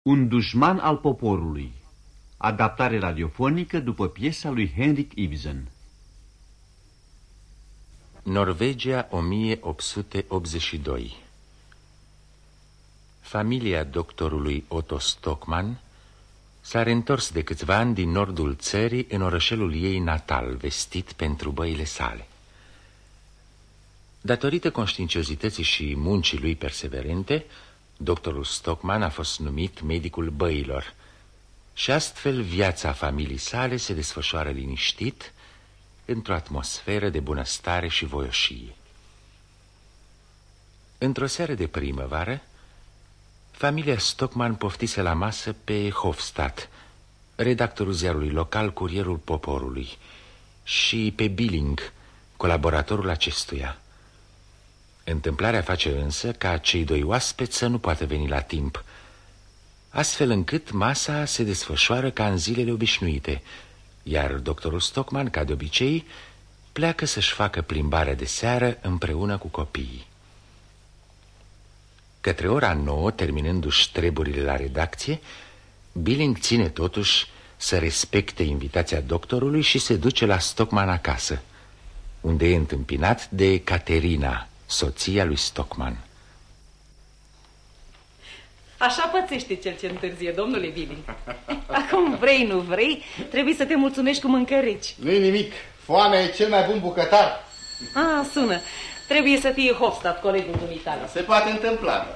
Un dușman al poporului. Adaptare radiofonică după piesa lui Henrik Ibsen. Norvegia, 1882. Familia doctorului Otto Stockmann s-a reîntors de câțiva ani din nordul țării în orășelul ei natal, vestit pentru băile sale. Datorită conștiinciozității și muncii lui perseverente, doctorul Stockmann a fost numit medicul băilor și astfel viața familiei sale se desfășoară liniștit într-o atmosferă de bunăstare și voioșie. Într-o seară de primăvară, familia Stockmann poftise la masă pe Hofstadt, redactorul ziarului local Curierul Poporului, și pe Billing, colaboratorul acestuia. Întâmplarea face însă ca cei doi oaspeți să nu poată veni la timp, astfel încât masa se desfășoară ca în zilele obișnuite, iar doctorul Stockmann, ca de obicei, pleacă să-și facă plimbarea de seară împreună cu copiii. Către ora 9, terminându-și treburile la redacție, Billing ține totuși să respecte invitația doctorului și se duce la Stockmann acasă, unde e întâmpinat de Caterina, soția lui Stockmann. Așa pățește cel ce întârzie, domnule Billing. Acum vrei, nu vrei, trebuie să te mulțumești cu mâncărici. Nu-i nimic, foamea e cel mai bun bucătar. Sună, trebuie să fie Hofstadt, colegul dumitale. Se poate întâmpla.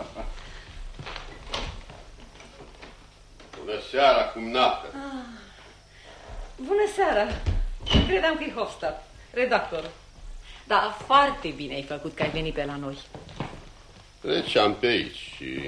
Bună seara, cumnată. Bună seara, credeam că e Hofstadt, redactorul. Da, foarte bine ai făcut că ai venit pe la noi. Treceam pe aici și...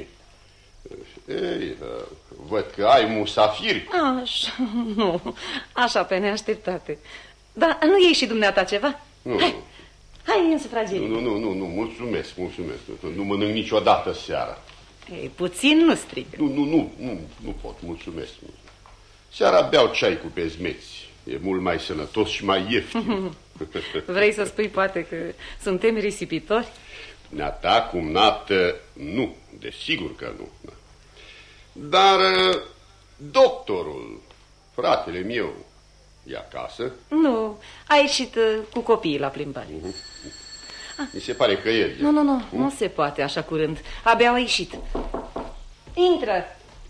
văd că ai musafiri. Așa, nu, așa pe neașteptate. Dar nu iei și dumneata ceva? Nu. Hai în sufragerie. Nu, mulțumesc. Nu mănânc niciodată seara. Ei, puțin nu strigă. Nu pot, mulțumesc. Seara beau ceai cu pezmeți. E mult mai sănătos și mai ieftin. Vrei să spui poate că suntem risipitori? Neata, cumnată, nu, desigur că nu. Dar doctorul, fratele meu, e acasă? Nu, a ieșit cu copiii la plimbare. Mi se pare că el... Nu se poate așa curând, abia a ieșit. Intră.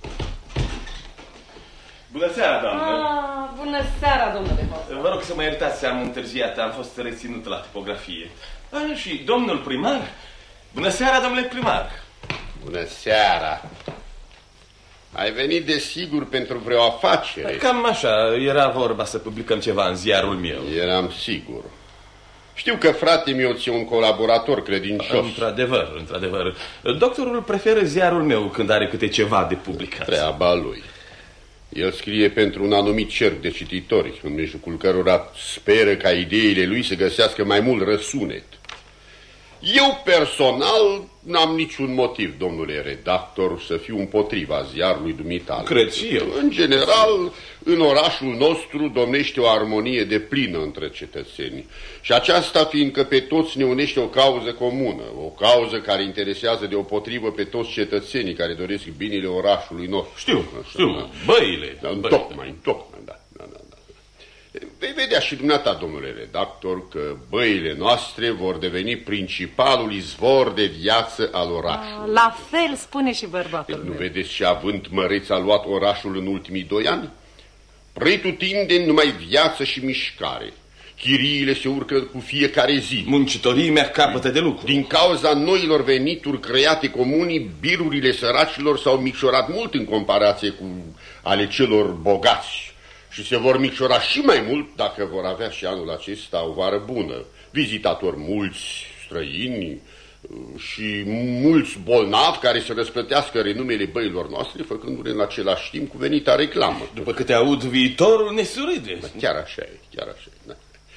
Bună seara, doamnă. Bună seara, domnule Hofstadt. Vă rog să mă iertați, am întârziat, am fost reținut la tipografie. Și domnul primar? Bună seara, domnule primar. Bună seara. Ai venit desigur pentru vreo afacere? Cam așa, era vorba să publicăm ceva în ziarul meu. Eram sigur. Știu că frate meu ți-e un colaborator credincios. Într-adevăr. Doctorul preferă ziarul meu când are câte ceva de publicat. Treaba lui. El scrie pentru un anumit cerc de cititori, în mijlocul cărora speră ca ideile lui să găsească mai mult răsunet. Eu personal n-am niciun motiv, domnule redactor, să fiu împotriva ziarului dumitale. Cred și eu. În general, în orașul nostru domnește o armonie deplină între cetățeni. Și aceasta fiindcă pe toți ne unește o cauză comună, o cauză care interesează deopotrivă pe toți cetățenii care doresc binele orașului nostru. Știu, băile. Tocmai, da. Vei vedea și dumneata, domnule redactor, că băile noastre vor deveni principalul izvor de viață al orașului. La fel spune și bărbatul meu. Nu vedeți ce avânt măreț a luat orașul în ultimii 2 ani? Pretutindeni numai viață și mișcare. Chiriile se urcă cu fiecare zi. Muncitorii merg capătă de lucru. Din cauza noilor venituri create comunii, birurile săracilor s-au micșorat mult în comparație cu ale celor bogați. Și se vor micșora și mai mult dacă vor avea și anul acesta o vară bună. Vizitatori mulți, străini și mulți bolnavi care să răsplătească renumele băilor noastre, făcându-le în același timp cuvenita reclamă. După câte aud, viitorul ne surâde. Chiar așa e, Da.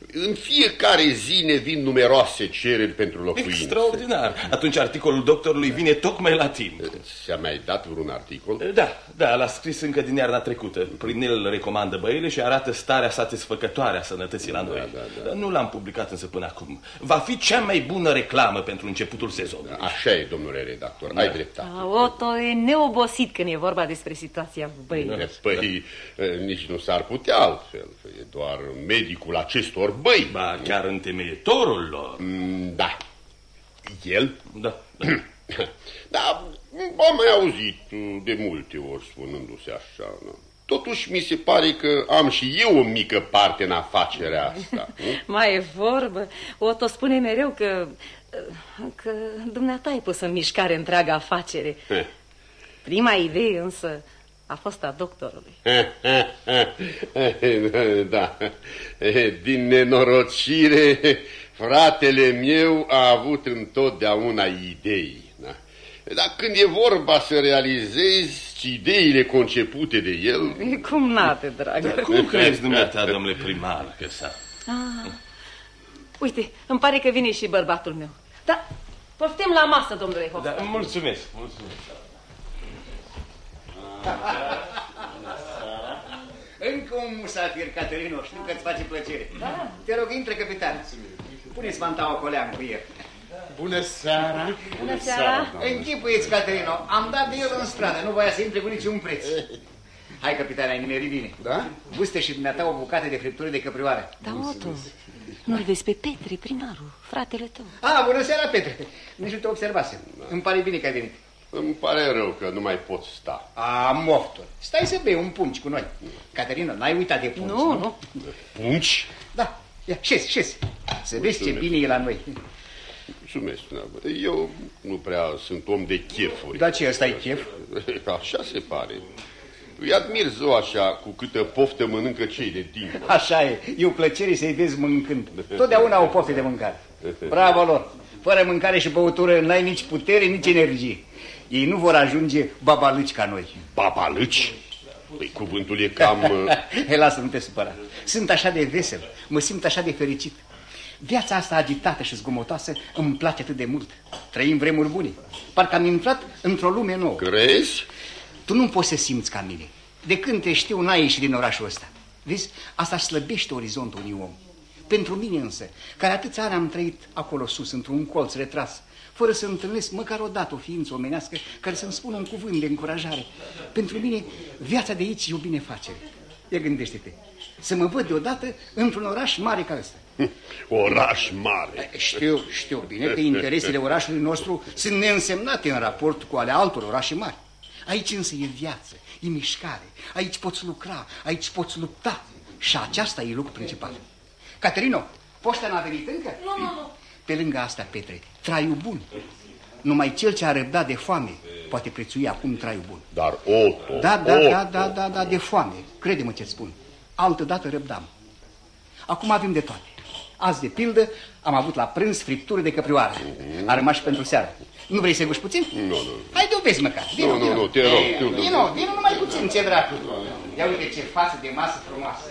În fiecare zi ne vin numeroase cereri pentru locuințe. Extraordinar. Atunci articolul doctorului vine tocmai la timp. Ți-a mai dat vreun articol? Da, l-a scris încă din iarna trecută. Prin el recomandă băile și arată starea satisfăcătoare a sănătății la noi. Da. Nu l-am publicat însă până acum. Va fi cea mai bună reclamă pentru începutul sezonului. Așa e, domnule redactor, ai dreptate. Otto e neobosit când e vorba despre situația băilor. Păi, nici nu s-ar putea altfel. E doar medicul acestor băi. Ba, chiar întemeietorul lor. Da. El? Da. Da, am mai auzit de multe ori spunându-se așa. Nu? Totuși mi se pare că am și eu o mică parte în afacerea asta. Mai e vorbă. Otto spune mereu că dumneata ai pus în mișcare întreaga afacere. Prima idee însă a fost a doctorului. Da. Din nenorocire, fratele meu a avut întotdeauna idei. Da? Dar când e vorba să realizezi ideile concepute de el... Cum nate, dragă. Cum crezi dumneata, domnule primar, că s-a... Uite, îmi pare că vine și bărbatul meu. Da, poftim la masă, domnule Hofstadt. Da, mulțumesc. Încă un musafir, Caterino, știu că-ți face plăcere. Da. Te rog, intră, capitan. Pune-ți mantaua colean cu el. Bună seara! Bună seara! Închipuieți, Caterino, am dat de el în stradă, nu voia să intre cu niciun preț. Hai, capitan, ai nimerit bine. Da? Guste și dumneata o bucată de friptură de căprioară. Da, Otto, nu-l vezi pe Petre, primarul, fratele tău. Bună seara, Petre. Nici nu te observasem. Îmi pare bine că ai venit. Îmi pare rău că nu mai pot sta. Mofturi. Stai să bei un pungi cu noi. Caterina, n-ai uitat de pungi, nu? Pungi? Da. Ia, șezi. Să vezi ce bine e la noi. Mulțumesc, eu nu prea sunt om de chefuri. Dar ce, ăsta e chef? Așa se pare. Îi admir ziua așa, cu câtă poftă mănâncă cei de dincolo. Așa e o plăcere să-i vezi mâncând. Totdeauna au pofte de mâncare. Bravo lor. Fără mâncare și băutură n-ai nici putere, nici energie. Ei nu vor ajunge babalâci ca noi. Babalâci? Păi cuvântul e cam... Lasă, nu te supăra. Sunt așa de vesel, mă simt așa de fericit. Viața asta agitată și zgomotoasă îmi place atât de mult. Trăim vremuri bune. Parcă am intrat într-o lume nouă. Crezi? Tu nu poți să simți ca mine. De când te știu, n-ai ieșit din orașul ăsta. Vezi, asta slăbește orizontul unui om. Pentru mine însă, care atâția ani am trăit acolo sus, într-un colț retras, fără să întâlnesc măcar odată o ființă omenească care să-mi spună un cuvânt de încurajare. Pentru mine, viața de aici e o binefacere. Ia gândește-te, să mă văd deodată într-un oraș mare ca ăsta. Oraș mare. Știu bine că interesele orașului nostru sunt neînsemnate în raport cu ale altor orașe mari. Aici însă e viață, e mișcare, aici poți lucra, aici poți lupta. Și aceasta e lucrul principal. Caterino, poșta n-a venit încă? Nu. Pe lângă asta, Petre, traiul bun. Numai cel ce a răbdat de foame poate prețui acum traiul bun. Dar Otto... Da, de foame. Crede-mă ce-ți spun. Altădată răbdam. Acum avem de toate. Azi, de pildă, am avut la prânz friptură de căprioară. A rămas și pentru seară. Nu vrei să guși puțin? Nu. Hai, dovezi măcar. Nu, te rog. Vino numai puțin, ce dracu. Ia uite ce față de masă frumoasă.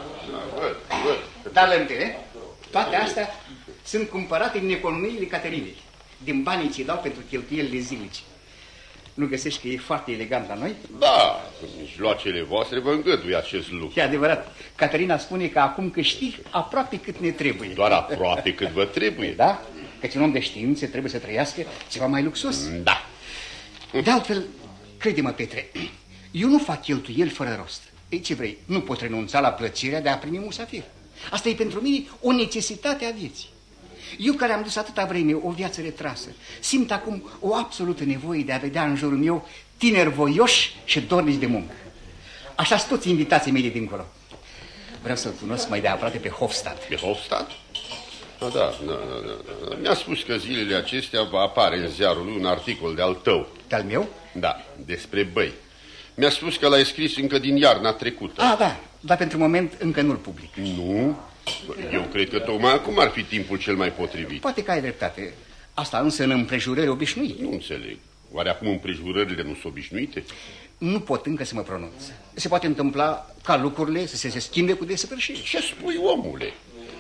Da, lămtere, toate astea sunt cumpărate din economiile Caterinei. Din banii ce dau pentru cheltuielile zilnice. Nu găsești că e foarte elegant la noi? Da, mijloacele voastre vă îngăduie acest lucru. E adevărat. Caterina spune că acum câștig aproape cât ne trebuie. Doar aproape cât vă trebuie. Da? Căci un om de știință trebuie să trăiască ceva mai luxos. Da. De altfel, crede-mă, Petre, eu nu fac cheltuieli fără rost. Ei, ce vrei? Nu pot renunța la plăcerea de a primi musafir. Asta e pentru mine o necesitate a vieții. Eu care am dus atâta vreme o viață retrasă, simt acum o absolută nevoie de a vedea în jurul meu tineri voioși și dornici de muncă. Așa sunt toți invitații mei de dincolo. Vreau să-l cunosc mai de aproape pe Hofstadt. Pe Hofstadt? Da. Mi-a spus că zilele acestea va apare în ziarul lui un articol de-al tău. De-al meu? Da, despre băi. Mi-a spus că l-ai scris încă din iarna trecută. Da, dar pentru moment încă nu-l public. Nu? Eu cred că tocmai acum ar fi timpul cel mai potrivit. Poate că ai dreptate. Asta însă în împrejurări obișnuite. Nu înțeleg. Oare acum împrejurările nu sunt obișnuite? Nu pot încă să mă pronunț. Se poate întâmpla ca lucrurile să se schimbe cu desăvârșire. Ce spui, omule?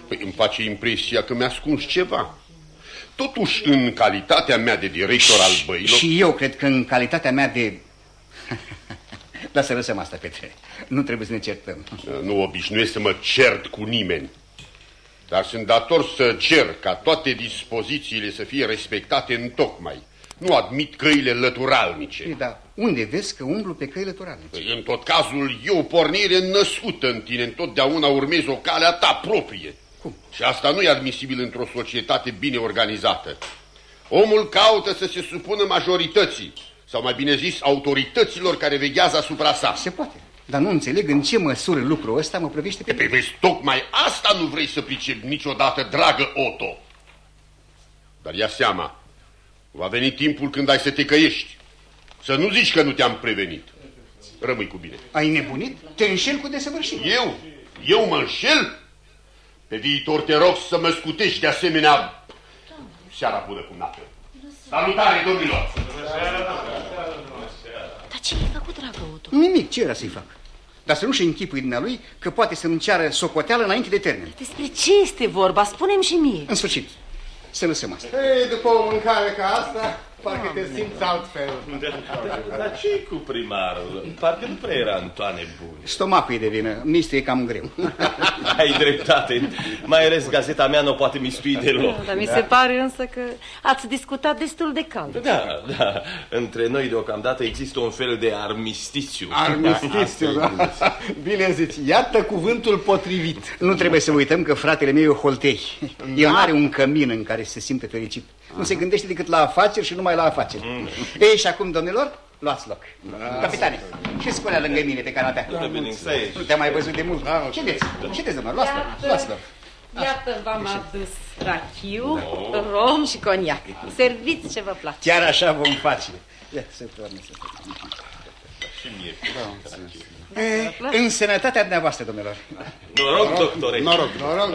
Păi îmi face impresia că mi-ascunzi ceva. Totuși, în calitatea mea de director al băilor... Și eu cred că în calitatea mea de... Dar să lăsăm asta, Petre. Nu trebuie să ne certăm. Nu obișnuiesc să mă cert cu nimeni. Dar sunt dator să cer ca toate dispozițiile să fie respectate întocmai. Nu admit căile lăturalnice. Dar unde vezi că umblu pe căi lăturalnice? În tot cazul, e o pornire născută în tine. Întotdeauna urmezi o cale a ta proprie. Cum? Și asta nu e admisibil într-o societate bine organizată. Omul caută să se supună majorității, sau mai bine zis, autorităților care veghează asupra sa. Se poate. Dar nu înțeleg în ce măsură lucrul ăsta mă privește pe mine. Vezi, tocmai asta nu vrei să pricepi niciodată, dragă Otto. Dar ia seama, va veni timpul când ai să te căiești. Să nu zici că nu te-am prevenit. Rămâi cu bine. Ai nebunit? Te înșel cu desăvârșire. Eu mă înșel? Pe viitor te rog să mă scutești de asemenea. Seara bună cum n-apă. Salutare, domnilor! Dar ce ai făcut, dragă Otto? Nimic, ce era să-i fac? Dar să nu-și închipui dumnealui că poate să-mi ceară socoteală înainte de termen. Despre ce este vorba? Spune-mi și mie. În sfârșit, să lăsăm asta. Ei, după o mâncare ca asta, parcă te simți altfel. Dar ce cu primarul? Parcă nu prea era în toane bune. Stomacul e de vină, mistu e cam greu. Ai dreptate. Mai ales gazeta mea nu o poate mistui deloc. Dar mi se pare însă că ați discutat destul de cald. Da. Între noi deocamdată există un fel de armistițiu. Armistițiu, da. Bine zici, iată cuvântul potrivit. Nu trebuie să uităm că fratele meu e holtei. El nu are un cămin în care se simte fericit. Nu se gândește decât la afaceri și numai la afaceri. Ei, și acum, domnilor, luați loc. Capitane, și scolea lângă mine pe canapea. Nu te-am mai văzut de mult. Ședeți, domnilor, luați loc. Iată, v-am adus rachiu, rom și coniac. Serviți ce vă place. Chiar așa vom face. Ia, să toarne. Și mie. În sănătatea dumneavoastră, domnilor. Noroc, doctore. Noroc.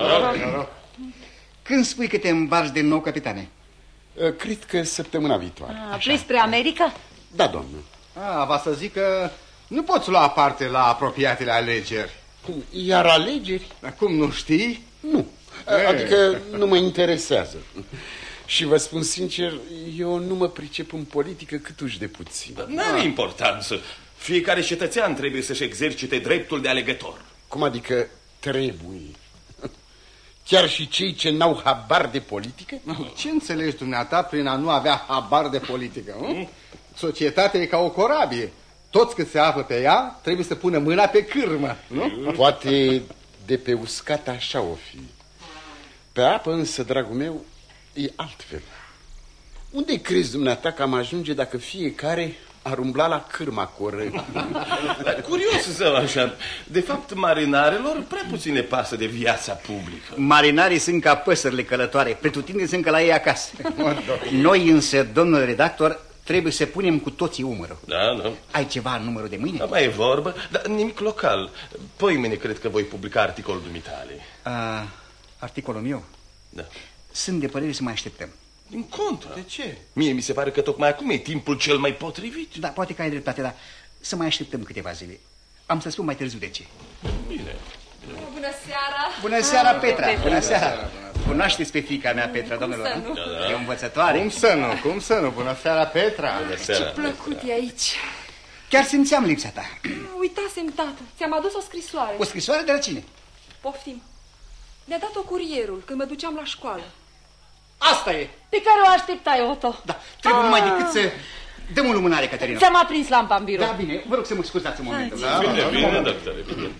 Când spui că te îmbarci de nou, capitane? Cred că săptămâna viitoare. Pleci spre America? Da, doamnă. Va să zic că nu poți lua parte la apropiatele alegeri. Iar alegeri? Cum nu știi? Nu. Adică nu mă interesează. Și vă spun sincer, eu nu mă pricep în politică câtuși de puțin. N-are importanță. Fiecare cetățean trebuie să-și exercite dreptul de alegător. Cum adică trebuie? Chiar și cei ce n-au habar de politică? Ce înțelegi dumneata prin a nu avea habar de politică? Societatea e ca o corabie. Toți cât se află pe ea trebuie să pună mâna pe cârmă, nu? Poate de pe uscat așa o fi. Pe apă însă, dragul meu, e altfel. Unde crezi dumneata că am ajunge dacă fiecare ar umbla la cârma corăbii? Curios să așa. De fapt, marinarelor prea puțin le pasă de viața publică. Marinarii sunt ca păsările călătoare, pretutindeni sunt ca la ei acasă. Noi însă, domnul redactor, trebuie să punem cu toții umărul. Da. Ai ceva în numărul de mâine? Da, mai e vorbă, dar nimic local. Poimâine cred că voi publica articolul dumitale. Articolul meu? Da. Sunt de părere să mai așteptăm. Din contră. De ce? Mie mi se pare că tocmai acum e timpul cel mai potrivit. Da, poate că ai dreptate, dar să mai așteptăm câteva zile. Am să spun mai târziu de ce. Bine. Bună seara! Bună seara, Petra! Bună seara! Cunoașteți pe fiica mea, Petra, domnilor? E o învățătoare. Cum să nu? Bună seara, Petra! Bună seara. Ce plăcut e aici. Chiar simțeam lipsa ta. Uitasem, tată. Ți-am adus o scrisoare. O scrisoare de la cine? Poftim. Mi-a dat-o curierul când mă duceam la școală. Asta e! Pe care o așteptai, Otto? Da, trebuie numai decât să dăm o lumânare, Caterina. Ți-am aprins lampa în birou. Da, bine, vă rog să mă scuzați un moment. Bine, doctore, bine.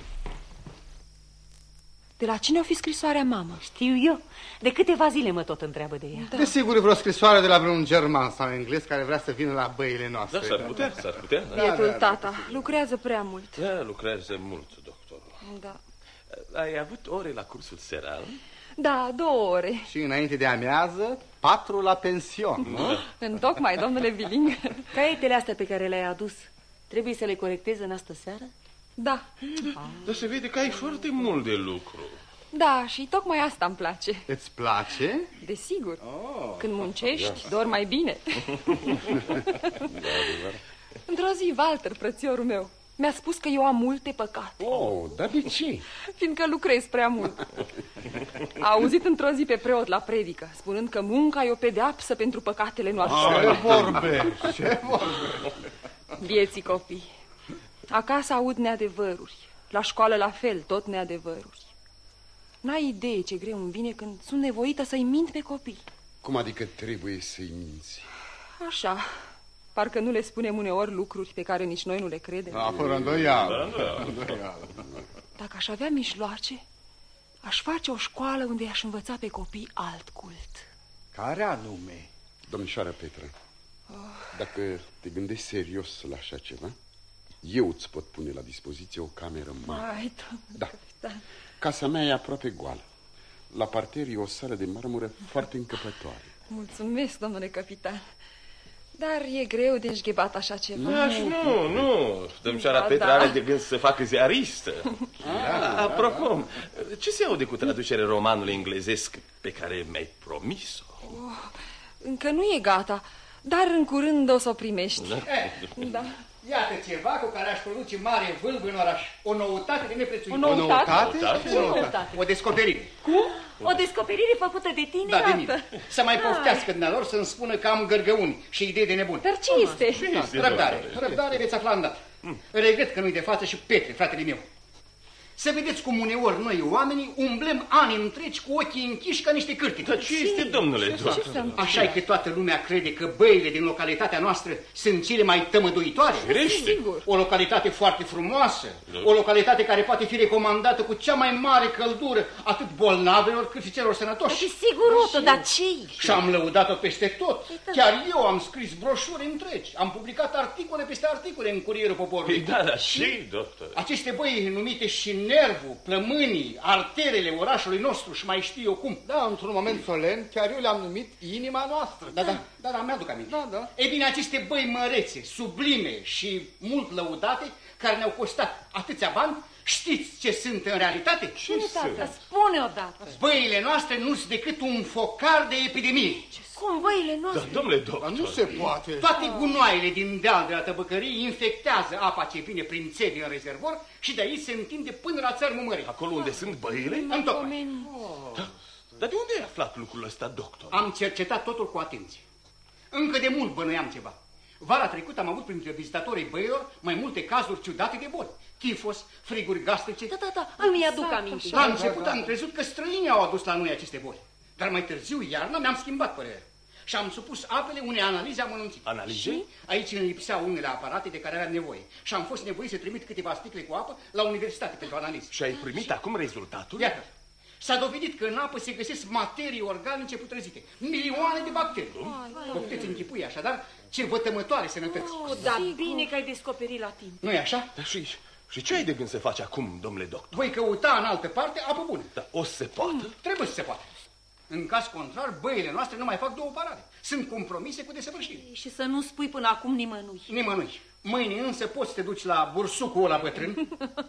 De la cine o fi scrisoarea, mamă? Știu eu. De câteva zile mă tot întreabă de ea. Da. Desigur e vreo scrisoare de la vreun german sau englez care vrea să vină la băile noastre. Da, s-ar putea. Bietul tata. Lucrează prea mult. Da, lucrează mult, doctorul. Da. Ai avut ore la cursul seral? Da, 2 ore. Și înainte de amiază, 4 la pension, nu? Întocmai, domnule Billing. Caietele astea pe care le-ai adus, trebuie să le corectezi în astă seară? Da. Dar se vede că ai foarte mult de lucru. Da, și tocmai asta îmi place. Îți place? Desigur. Când muncești, dormi mai bine. Într-o zi, Walter, frățiorul meu, Mi-a spus că eu am multe păcate. Oh, dar de ce? Fiindcă lucrez prea mult. A auzit într-o zi pe preot la predică, spunând că munca e o pedeapsă pentru păcatele noastre. Ce vorbe! Ce vorbe! Vieții copii. Acasă aud neadevăruri. La școală la fel, tot neadevăruri. N-ai idee ce greu îmi vine când sunt nevoită să-i mint pe copii. Cum adică trebuie să-i minți? Așa. Parcă nu le spunem uneori lucruri pe care nici noi nu le credem. Da, fără îndoială. Dacă aș avea mijloace, aș face o școală unde i-aș învăța pe copii alt cult. Care anume? Domnișoara Petra, dacă te gândești serios la așa ceva, eu îți pot pune la dispoziție o cameră mare. Ai, da. Casa mea e aproape goală. La parter e o sală de marmură foarte încăpătoare. Mulțumesc, domnule capitan. Dar e greu de înșghebat așa ceva. Nu. Domnișoara Petra are de gând să facă ziaristă. Apropo, ce se aude cu traducerea romanului englezesc pe care mi-ai promis-o? Încă nu e gata, dar în curând o să o primești. Da. Iată ceva cu care aș produce mare vâlvă în oraș. O noutate de neprețuit. O noutate? Ce noutate? O descoperire. Cum? O descoperire făcută de tine? Da, de mine. Să mai poftească dumnealor să-mi spună că am gărgăuni și idei de nebun. Dar ce este? Răbdare veți afla îndată. Regret că nu-i de față și Petre, fratele meu. Să vedeți cum uneori noi, oamenii, umblăm ani întregi cu ochii închiși ca niște cârtiți. Dar ce este, domnule doctor? Așa e că toată lumea crede că băile din localitatea noastră sunt cele mai tămăduitoare. O localitate foarte frumoasă, o localitate care poate fi recomandată cu cea mai mare căldură atât bolnavilor cât și celor sănătoși. Și sigur, Otto, dar ce-i? Și am lăudat-o peste tot. Chiar eu am scris broșuri întregi, am publicat articole peste articole în Curierul Poporului. Da, și, doctor. Aceste băi numite și nervul, plămânii, arterele orașului nostru și mai știu eu cum. Da, într-un moment solemn, chiar eu le-am numit inima noastră. Da, mi-aduc aminte. Da. Ei bine, aceste băi mărețe, sublime și mult lăudate, care ne-au costat atâția bani, știți ce sunt în realitate? Ce sunt? Spune odată. Băile noastre nu sunt decât un focar de epidemie. Cum băile noastre? Da, domnule doctor. Nu se poate. Toate gunoaiele din deal de la tăbăcării infectează apa ce vine prin țevi în rezervor și de aici se întinde până la țărmul mării. Acolo unde sunt băile? Întocmai. Dar de unde ai aflat lucrul ăsta, doctor? Am cercetat totul cu atenție. Încă de mult bănuiam ceva. Vara trecută am avut printre vizitatorii băilor mai multe cazuri ciudate de boli. Tifos, friguri gastrice. Da, îmi aduc aminte. La început am crezut că străinii au adus la noi aceste boli. Dar mai târziu, iarna, mi-am schimbat părerea. Și am supus apele unei analize amănunțite. Analize? Și aici îmi lipseau unele aparate de care aveam nevoie. Și am fost nevoit să trimit câteva sticle cu apă la universitate pentru analiză. Și ai primit acum rezultatul? Iată. S-a dovedit că în apă se găsesc materii organice putrezite. Milioane de bacterii. Vă puteți închipui așadar ce vătămătoare sănătăți. Dar bine că ai descoperit la timp. Nu-i așa? Da, și ce ai de gând să faci acum, domnule doctor? Voi căuta în altă parte apă bună. Da, o să se poată? Trebuie să se poată. În caz contrar, băile noastre nu mai fac două parade. Sunt compromise cu desăvârșire. Și să nu spui până acum nimănui. Nimănui. Mâine însă poți să te duci la bursucul ăla bătrân.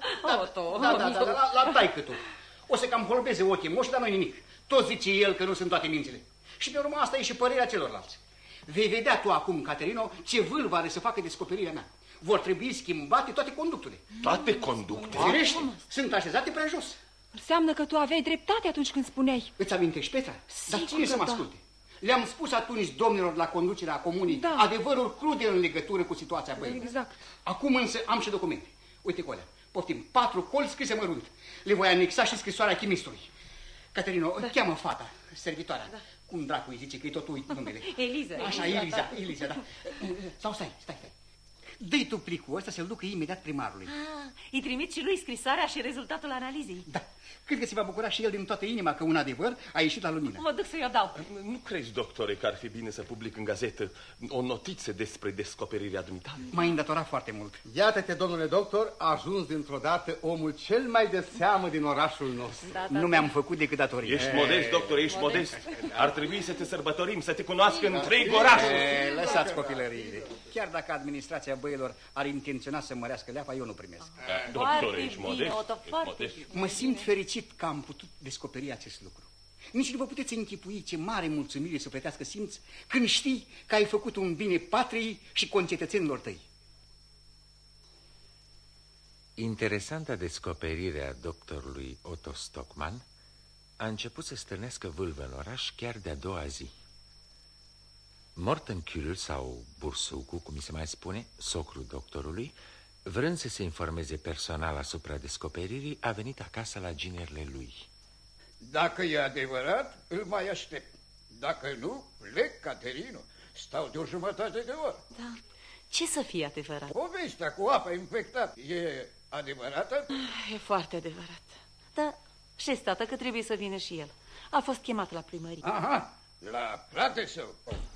La taică-tu. O să cam holbeze ochii moși, dar nu-i nimic. Tot zice el că nu sunt toate mințile. Și pe urmă asta e și părerea celorlalți. Vei vedea tu acum, Caterino, ce vâlvă are să facă descoperirea mea. Vor trebui schimbate toate conductele. Toate conductele? Firește, sunt așezate prea jos. Înseamnă că tu aveai dreptate atunci când spuneai. Îți amintești, Petra? Sigur, dar cine să mă asculte? Le-am spus atunci domnilor la conducerea comunii adevărul crude în legătură cu situația băilor. Exact. Acum însă am și documente. Uite, Colea, poftim, 4 coli scrise mărunt. Le voi anexa și scrisoarea chimistului. Caterino, cheamă fata, servitoarea. Cum dracu îi zice, că-i tot uit numele. Eliza. Așa, Eliza, da. Sau stai. Dă-i tu plicul ăsta să-l ducă imediat primarului. Îi trimit și lui scrisoarea și rezultatul analizei. Da. Cred că se va bucura și el din toată inima că un adevăr a ieșit la lumină. Mă duc să-i o dau. Nu crezi, doctore, că ar fi bine să public în gazetă o notiță despre descoperirea dumitale? M-ai îndatorat foarte mult. Iată-te, domnule doctor, a ajuns dintr-o dată omul cel mai de seamă din orașul nostru. Nu mi-am făcut decât datorie. Ești modest, doctor, ești modest. Ar trebui să te sărbătorim, să te cunoască întreg orașul. Lăsați copilăriile. Chiar dacă administrația băilor ar intenționa să mărească leapa, eu nu primesc. Doctor, ești modest. Mă simt fericit că am putut descoperi acest lucru. Nici nu vă puteți închipui ce mare mulțumire sufletească simți când știi că ai făcut un bine patriei și concetățenilor tăi. Interesanta descoperire a doctorului Otto Stockmann a început să stârnească vâlvă în oraș chiar de-a doua zi. Morten Kühl, sau Bursucu, cum se mai spune, socrul doctorului, vrând să se informeze personal asupra descoperirii, a venit acasă la ginerile lui. Dacă e adevărat, îl mai aștept. Dacă nu, plec, Caterino. Stau de o jumătate de oră. Da, ce să fie adevărat? Povestea cu apa infectată e adevărată? E foarte adevărat. Dar știți, tată, că trebuie să vină și el. A fost chemat la primărie. Aha, la frate său.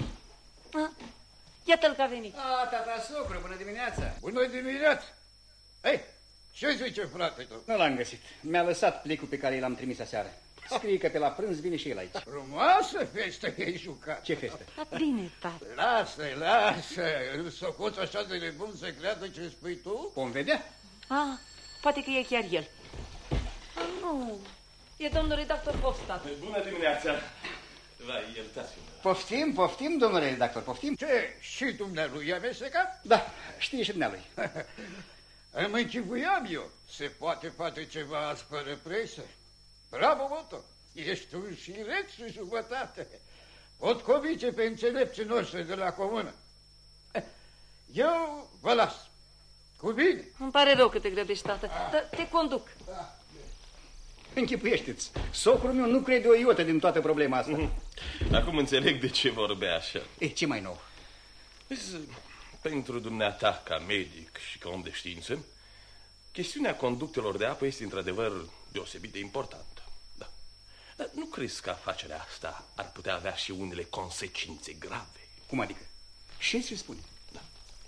Iată-l că a venit. Tata socru, bună dimineața. Bună dimineața. Ei, ce zice frate tău? Nu l-am găsit. Mi-a lăsat plicul pe care l-am trimis aseară. Scrie că pe la prânz vine și el aici. Frumoasă festă i-ai jucat. Ce festă? Bine, tată. Lasă. Îl socoți așa de nebun să creadă ce spui tu? Vom vedea. Poate că e chiar el. Nu, e domnul redactor Hofstadt. Bună dimineața. Vai, iertați-mă. Poftim, domnule redactor, poftim. Ce, și dumnealui i-a amestecat? Da, știe și dumnealui. Îmi închipuiam eu. Se poate face ceva aspără presă. Bravo, Otto. Ești un șiret și jumătate. Pot convinge pe înțelepții noștri de la comună. Eu vă las. Cu bine. Îmi pare rău că te grăbești, tată, dar te conduc. Închipuiește-ți, socrul meu nu crede o iotă din toată problema asta. Acum înțeleg de ce vorbea așa. Ce mai nou? Pentru dumneata, ca medic și ca om de știință, chestiunea conductelor de apă este într-adevăr deosebit de importantă. Da. Dar nu crezi că afacerea asta ar putea avea și unele consecințe grave? Cum adică? Ce se spune? Da.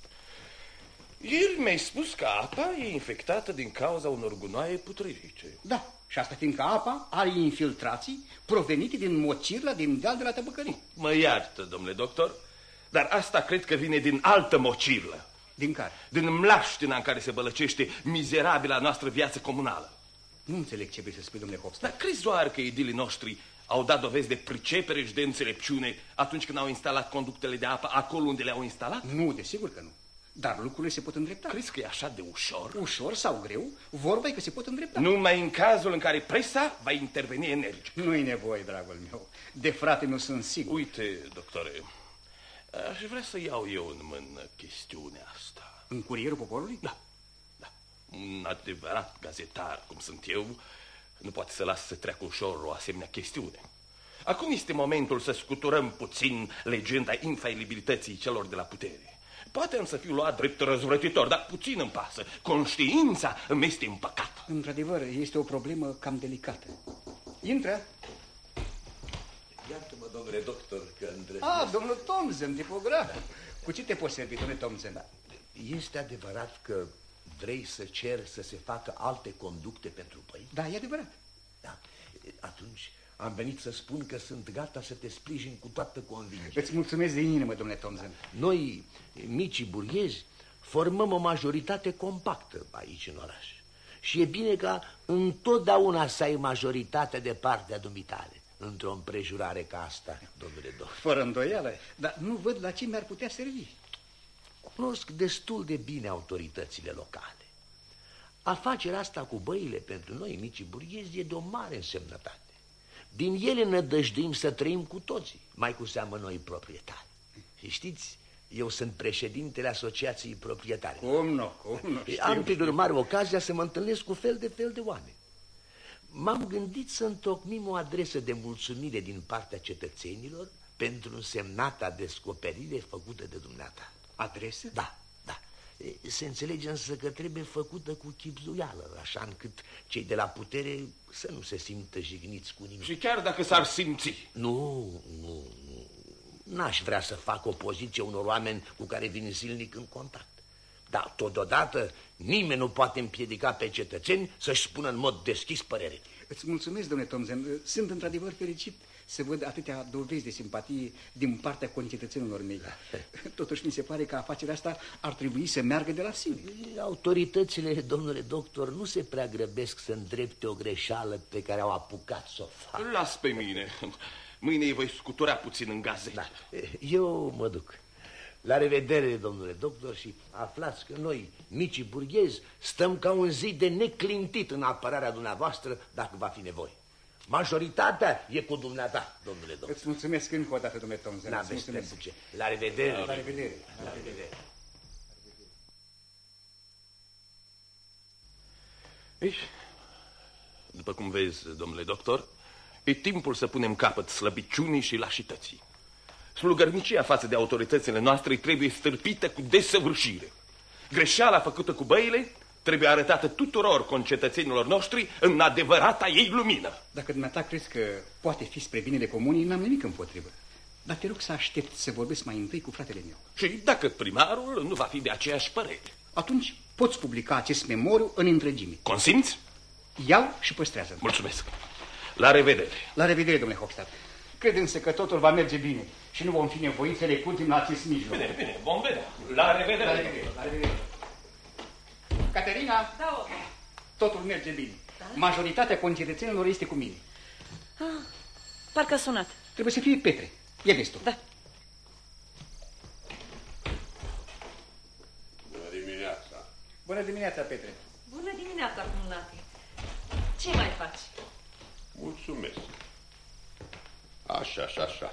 Ieri mi-ai spus că apa e infectată din cauza unor gunoaie putrezite. Da, și asta fiindcă apa are infiltrații provenite din mocirla din deal de la tăbăcării. Mă iartă, domnule doctor, dar asta cred că vine din altă mocirlă. Din care? Din mlaștina în care se bălăcește mizerabila noastră viață comunală. Nu înțeleg ce vrei să spui, domnule Hofstadt. Dar crezi doar că edilii noștri au dat dovezi de pricepere și de înțelepciune atunci când au instalat conductele de apă acolo unde le-au instalat? Nu, desigur că nu. Dar lucrurile se pot îndrepta. Crezi că e așa de ușor? Ușor sau greu, vorba e că se pot îndrepta. Numai în cazul în care presa va interveni energic. Nu-i nevoie, dragul meu. De frate meu sunt sigur. Uite, doctore, aș vrea să iau eu în mână chestiunea asta. În Curierul Poporului? Da. Un adevărat gazetar, cum sunt eu, nu poate să lasă să treacă ușor o asemenea chestiune. Acum este momentul să scuturăm puțin legenda infailibilității celor de la putere. Poate să fiu luat drept răzvrătitor, dar puțin îmi pasă. Conștiința îmi este în păcat. Într-adevăr, este o problemă cam delicată. Intră. Iartă-mă, domnule doctor, că domnul Thomsen, tipograf. Cu ce te poți servi, domnule Thomsen? Este adevărat că vrei să ceri să se facă alte conducte pentru păi? Da, e adevărat. Da, atunci am venit să spun că sunt gata să te sprijin cu toată convingerea. Îți mulțumesc de inimă, domnule Thomsen. Noi, micii burghezi, formăm o majoritate compactă aici în oraș. Și e bine ca întotdeauna să ai majoritatea de partea dumitale, într-o împrejurare ca asta, domnule doctor. Fără îndoială, dar nu văd la ce mi-ar putea servi. Cunosc destul de bine autoritățile locale. Afacerea asta cu băile pentru noi, micii burghezi, e de o mare însemnătate. Din ele nădăjduim să trăim cu toții, mai cu seamă noi proprietari. Și știți, eu sunt președintele Asociației Proprietare. Cum nu știu. Am prin urmare ocazia să mă întâlnesc cu fel de oameni. M-am gândit să întocmim o adresă de mulțumire din partea cetățenilor pentru însemnata descoperire făcută de dumneata. Adresă? Da. Se înțelege însă că trebuie făcută cu chibzuială, așa încât cei de la putere să nu se simtă jigniți cu nimic. Și chiar dacă s-ar simți? Nu. N-aș vrea să fac opoziție unor oameni cu care vin zilnic în contact. Dar totodată nimeni nu poate împiedica pe cetățeni să-și spună în mod deschis părere. Îți mulțumesc, domnule Thomsen. Sunt într-adevăr fericit să văd atâtea dovezi de simpatie din partea concetățenilor mei. Totuși mi se pare că afacerea asta ar trebui să meargă de la sine. Autoritățile, domnule doctor, nu se prea grăbesc să îndrepte o greșeală pe care au apucat să o facă. Las pe mine. Mâine îi voi scutura puțin în gazete. Eu mă duc. La revedere, domnule doctor, și aflați că noi, micii burghezi, stăm ca un zid de neclintit în apărarea dumneavoastră dacă va fi nevoie. Majoritatea e cu dumneata, domnule doctor. Îți mulțumesc încă o dată, domnule Tomzăr. N-aveți treabă ce. La revedere. La revedere. La revedere. După cum vezi, domnule doctor, e timpul să punem capăt slăbiciunii și lașității. Slugărnicia față de autoritățile noastre trebuie stârpită cu desăvârșire. Greșeala făcută cu băile trebuie arătată tuturor concetățenilor noștri în adevărata ei lumină. Dacă dumneata crezi că poate fi spre binele comunii, n-am nimic împotrivă. Dar te rog să aștept să vorbesc mai întâi cu fratele meu. Și dacă primarul nu va fi de aceeași părere? Atunci poți publica acest memoriu în întregime. Consimți? Ia-l și păstrează-l. Mulțumesc. La revedere. La revedere, domnule Hofstadt. Cred însă că totul va merge bine și nu vom fi nevoiți să recurgem la acest mijloc. Bine, bine, vom vedea. La revedere. La revedere. La revedere. Caterina? Da, totul merge bine. Da? Majoritatea concetățenilor este cu mine. Parcă a sunat. Trebuie să fie Petre. Ia vezi tu. Da. Bună dimineața. Bună dimineața, Petre. Bună dimineața, cumnate. Ce mai faci? Mulțumesc. Așa și așa.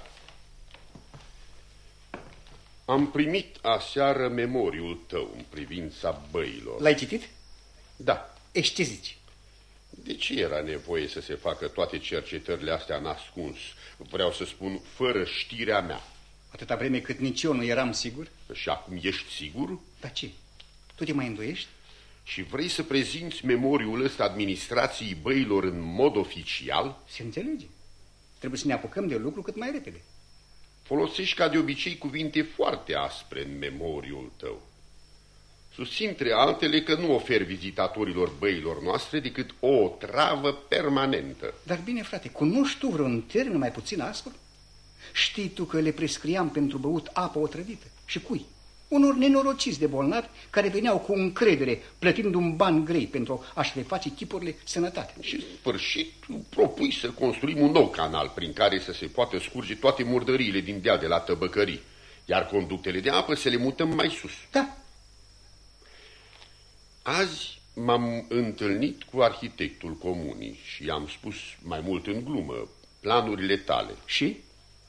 Am primit aseară memoriul tău în privința băilor. L-ai citit? Da. Ești ce zici? De ce era nevoie să se facă toate cercetările astea în ascuns? Vreau să spun, fără știrea mea. Atâta vreme cât nici eu nu eram sigur. Și acum ești sigur? Dar ce? Tu te mai îndoiești? Și vrei să prezinți memoriul ăsta administrației băilor în mod oficial? Se înțelege. Trebuie să ne apucăm de lucru cât mai repede. Folosești ca de obicei cuvinte foarte aspre în memoriul tău. Susțin între altele că nu oferi vizitatorilor băilor noastre decât o travă permanentă. Dar bine, frate, cunoști tu vreun termen mai puțin aspru? Știi tu că le prescriam pentru băut apă otrăvită? Și cui? Unor nenorociți de bolnavi care veneau cu încredere, plătind un ban grei pentru a-și reface chipurile sănătate. Și în sfârșit propui să construim un nou canal prin care să se poată scurge toate murdăriile din deal de la tăbăcării, iar conductele de apă să le mutăm mai sus. Da. Azi m-am întâlnit cu arhitectul comunii și i-am spus mai mult în glumă planurile tale. Și?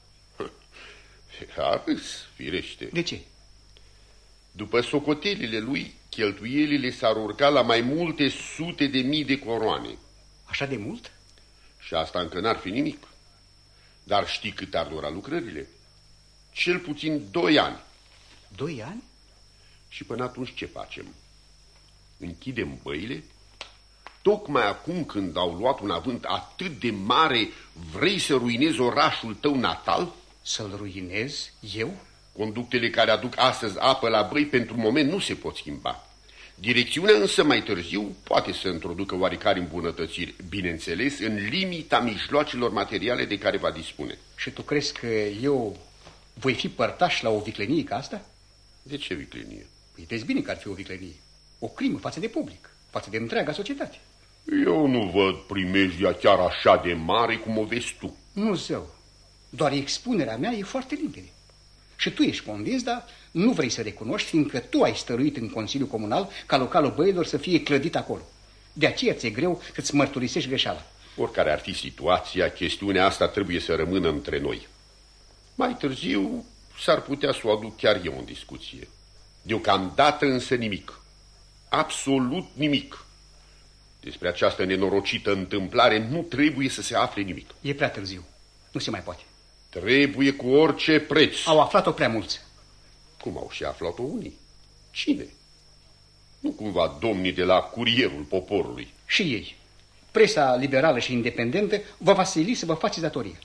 A râs, firește. De ce? După socotelile lui, cheltuielile s-ar urca la mai multe sute de mii de coroane. Așa de mult? Și asta încă n-ar fi nimic. Dar știi cât ar dura lucrările? Cel puțin 2 ani. 2 ani? Și până atunci ce facem? Închidem băile? Tocmai acum când au luat un avânt atât de mare, vrei să ruinezi orașul tău natal? Să-l ruinez eu? Conductele care aduc astăzi apă la băi pentru moment nu se pot schimba. Direcțiunea însă mai târziu poate să introducă oarecare îmbunătățiri, bineînțeles în limita mijloacelor materiale de care va dispune. Și tu crezi că eu voi fi părtaș la o viclenie ca asta? De ce viclenie? Păi vezi bine că ar fi o viclenie. O crimă față de public, față de întreaga societate. Eu nu văd primejdea chiar așa de mare cum o vezi tu. Nu, zău. Doar expunerea mea e foarte limpede. Și tu ești convins, dar nu vrei să recunoști, fiindcă tu ai stăruit în Consiliul Comunal ca localul băilor să fie clădit acolo. De aceea ți-e greu să-ți mărturisești greșeala. Oricare ar fi situația, chestiunea asta trebuie să rămână între noi. Mai târziu s-ar putea să o aduc chiar eu în discuție. Deocamdată însă nimic. Absolut nimic. Despre această nenorocită întâmplare nu trebuie să se afle nimic. E prea târziu. Nu se mai poate. Trebuie cu orice preț. Au aflat-o prea mulți. Cum au și aflat-o unii? Cine? Nu cumva domnii de la Curierul Poporului. Și ei. Presa liberală și independentă vă va sili să vă faceți datorie.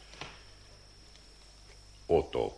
Otto,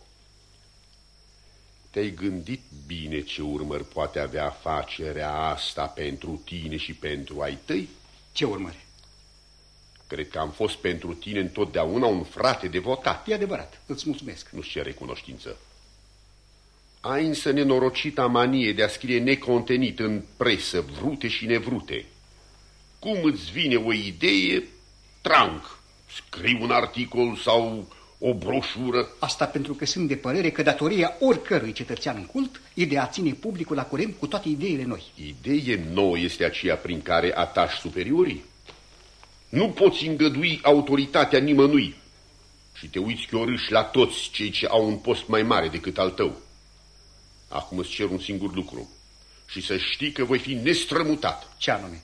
te-ai gândit bine ce urmări poate avea afacerea asta pentru tine și pentru ai tăi? Ce urmări? Cred că am fost pentru tine întotdeauna un frate devotat. E adevărat, îți mulțumesc. Nu-ți cer recunoștință. Ai însă nenorocita manie de a scrie necontenit în presă, vrute și nevrute. Cum îți vine o idee, tranc, scrii un articol sau o broșură. Asta pentru că sunt de părere că datoria oricărui cetățean cult e de a ține publicul la curent cu toate ideile noi. Idee nouă este aceea prin care atași superiorii. Nu poți îngădui autoritatea nimănui și te uiți chiorâși la toți cei ce au un post mai mare decât al tău. Acum îți cer un singur lucru și să știi că voi fi nestrămutat. Ce anume?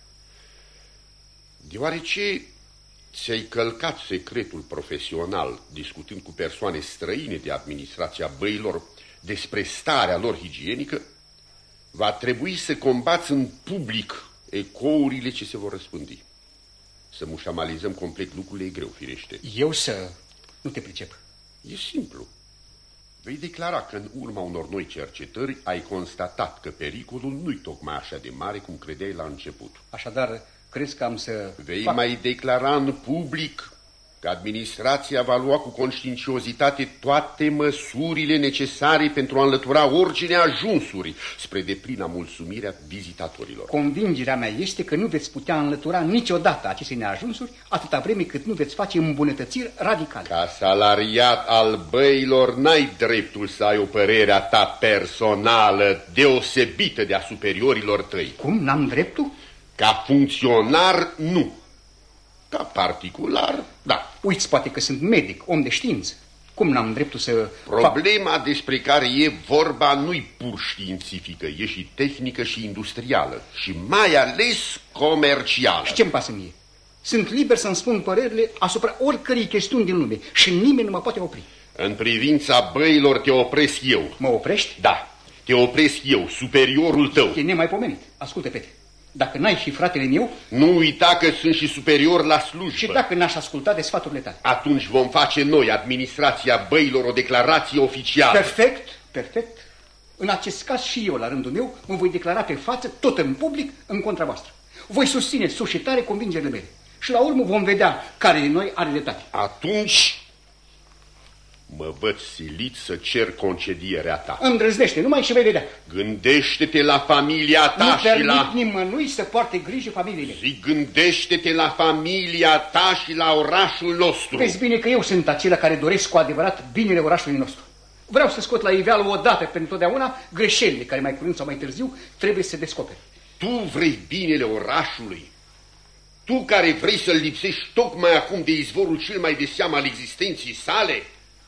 Deoarece ți-ai călcat secretul profesional discutând cu persoane străine de administrația băilor despre starea lor higienică, va trebui să combați în public ecourile ce se vor răspândi. Să mușamalizăm complet lucrurile e greu, firește. Eu să... Nu te pricep. E simplu. Vei declara că în urma unor noi cercetări ai constatat că pericolul nu-i tocmai așa de mare cum credeai la început. Așadar, crezi că am să... Vei mai declara în public că administrația va lua cu conștiinciozitate toate măsurile necesare pentru a înlătura orice neajunsuri spre deplina mulțumirea vizitatorilor. Convingerea mea este că nu veți putea înlătura niciodată aceste neajunsuri atâta vreme cât nu veți face îmbunătățiri radicale. Ca salariat al băilor n-ai dreptul să ai o părere a ta personală deosebită de a superiorilor tăi. Cum? N-am dreptul? Ca funcționar, nu. Ca particular, da. Uiți, poate că sunt medic, om de știință. Cum n-am dreptul să... Problema despre care e vorba nu-i pur științifică, e și tehnică și industrială și mai ales comercială. Și ce-mi pasă mie? Sunt liber să-mi spun părerile asupra oricărei chestiuni din lume și nimeni nu mă poate opri. În privința băilor te opresc eu. Mă oprești? Da, te opresc eu, superiorul tău. E nemaipomenit. Ascultă, Petre. Dacă n-ai și fratele meu... Nu uita că sunt și superior la slujbă. Și dacă n-aș asculta de sfaturile tale? Atunci vom face noi, administrația băilor, o declarație oficială. Perfect, perfect. În acest caz și eu, la rândul meu, mă voi declara pe față, tot în public, în contra voastră. Voi susține sus și tare convingerile mele. Și la urmă vom vedea care din noi are dreptate. Atunci mă văd silit să cer concedierea ta. Îndrăznește, numai și vei vedea. Gândește-te la familia ta nu și la... nimănui să poarte grijă familiei mele. Și gândește-te la familia ta și la orașul nostru. Vezi bine că eu sunt acela care doresc cu adevărat binele orașului nostru. Vreau să scot la iveală odată pentru totdeauna greșelile care mai curând sau mai târziu trebuie să se descopere. Tu vrei binele orașului? Tu care vrei să-l lipsești tocmai acum de izvorul cel mai de seamă al existenții sale?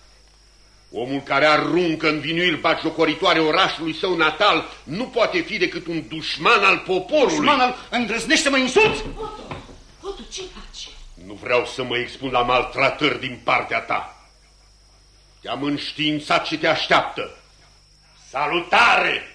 Omul care aruncă în vinuiri batjocoritoare orașului său natal nu poate fi decât un dușman al poporului. Dușman al... Îndrăznești să mă insulți? Otto, ce faci? Nu vreau să mă expun la maltratări din partea ta. Te-am înștiințat ce te așteaptă. Salutare!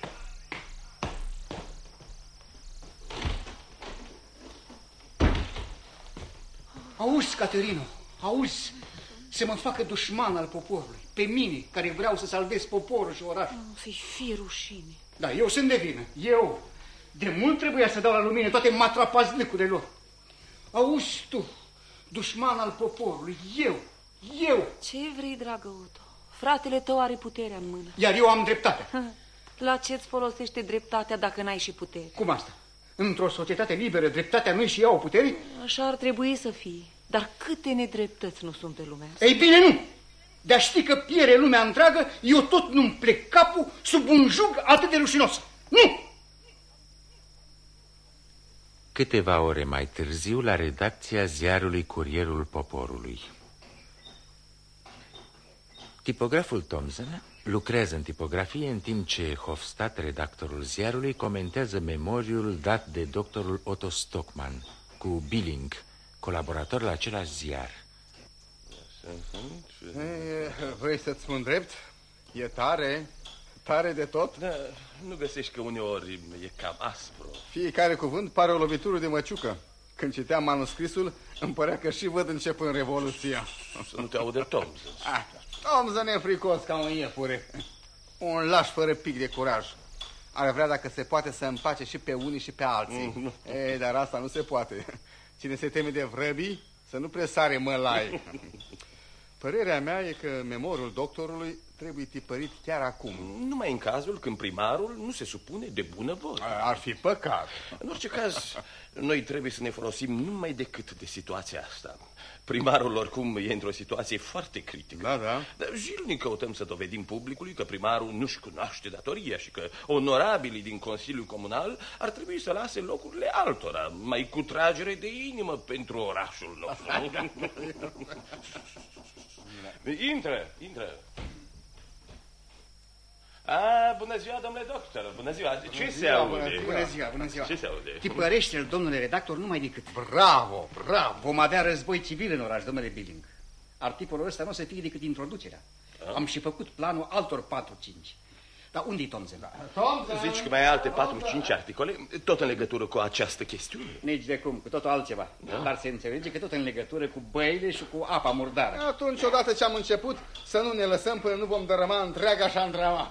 Auzi, Caterino, auzi, să mă facă dușman al poporului. Pe mine, care vreau să salvez poporul și orașul. Să-i fie rușine. Da, eu sunt de vină. Eu. De mult trebuia să dau la lumină toate matrapazlâcurile lor. Auzi tu, dușman al poporului, eu. Ce vrei, dragă Otto? Fratele tău are puterea în mână. Iar eu am dreptatea. La ce-ți folosește dreptatea dacă n-ai și putere? Cum asta? Într-o societate liberă, dreptatea nu-i și ea o putere? Așa ar trebui să fie. Dar câte nedreptăți nu sunt pe lumea asta? Ei bine, nu! De-a ști că piere lumea întreagă, eu tot nu-mi plec capul sub un jug atât de rușinos. Nu! Câteva ore mai târziu, la redacția ziarului Curierul Poporului. Tipograful Thomson lucrează în tipografie în timp ce Hofstadt, redactorul ziarului, comentează memoriul dat de doctorul Otto Stockmann cu Billing, colaborator la același ziar. Vrei să-ți spun drept? E tare de tot? Da, nu găsești că uneori e cam aspru? Fiecare cuvânt pare o lovitură de măciucă. Când citeam manuscrisul, îmi părea că și văd începând revoluția. Să nu te aude Thomson. Thomson e fricos ca un iepure. Un laș fără pic de curaj. Ar vrea, dacă se poate, să împace și pe unii și pe alții. Ei, dar asta nu se poate. Cine se teme de vrăbii, să nu presare mălai. Părerea mea e că memorul doctorului trebuie tipărit chiar acum. Numai în cazul când primarul nu se supune de bunăvoie. Ar fi păcat. În orice caz, noi trebuie să ne folosim numai decât de situația asta. Primarul oricum e într-o situație foarte critică. Da, da. Dar zilnic căutăm să dovedim publicului că primarul nu-și cunoaște datoria și că onorabilii din Consiliul Comunal ar trebui să lase locurile altora, mai cu tragere de inimă pentru orașul nostru. Intră. Bună ziua, domnule doctor, bună ziua. Ce se aude? Bună ziua. Ce se aude? Tipărește-l, domnule redactor, numai decât. Bravo. Vom avea război civil în oraș, domnule Billing. Articolul ăsta nu o să fie decât introducerea. Am și făcut planul altor 4-5. Dar unde-i Thompson? Zici că mai ai alte 4-5 articole, tot în legătură cu această chestiune? Nici de cum, cu totul altceva. Dar se înțelege că tot în legătură cu băile și cu apa murdară. Atunci, odată ce am început, să nu ne lăsăm până nu vom dărâma întreaga șandrama.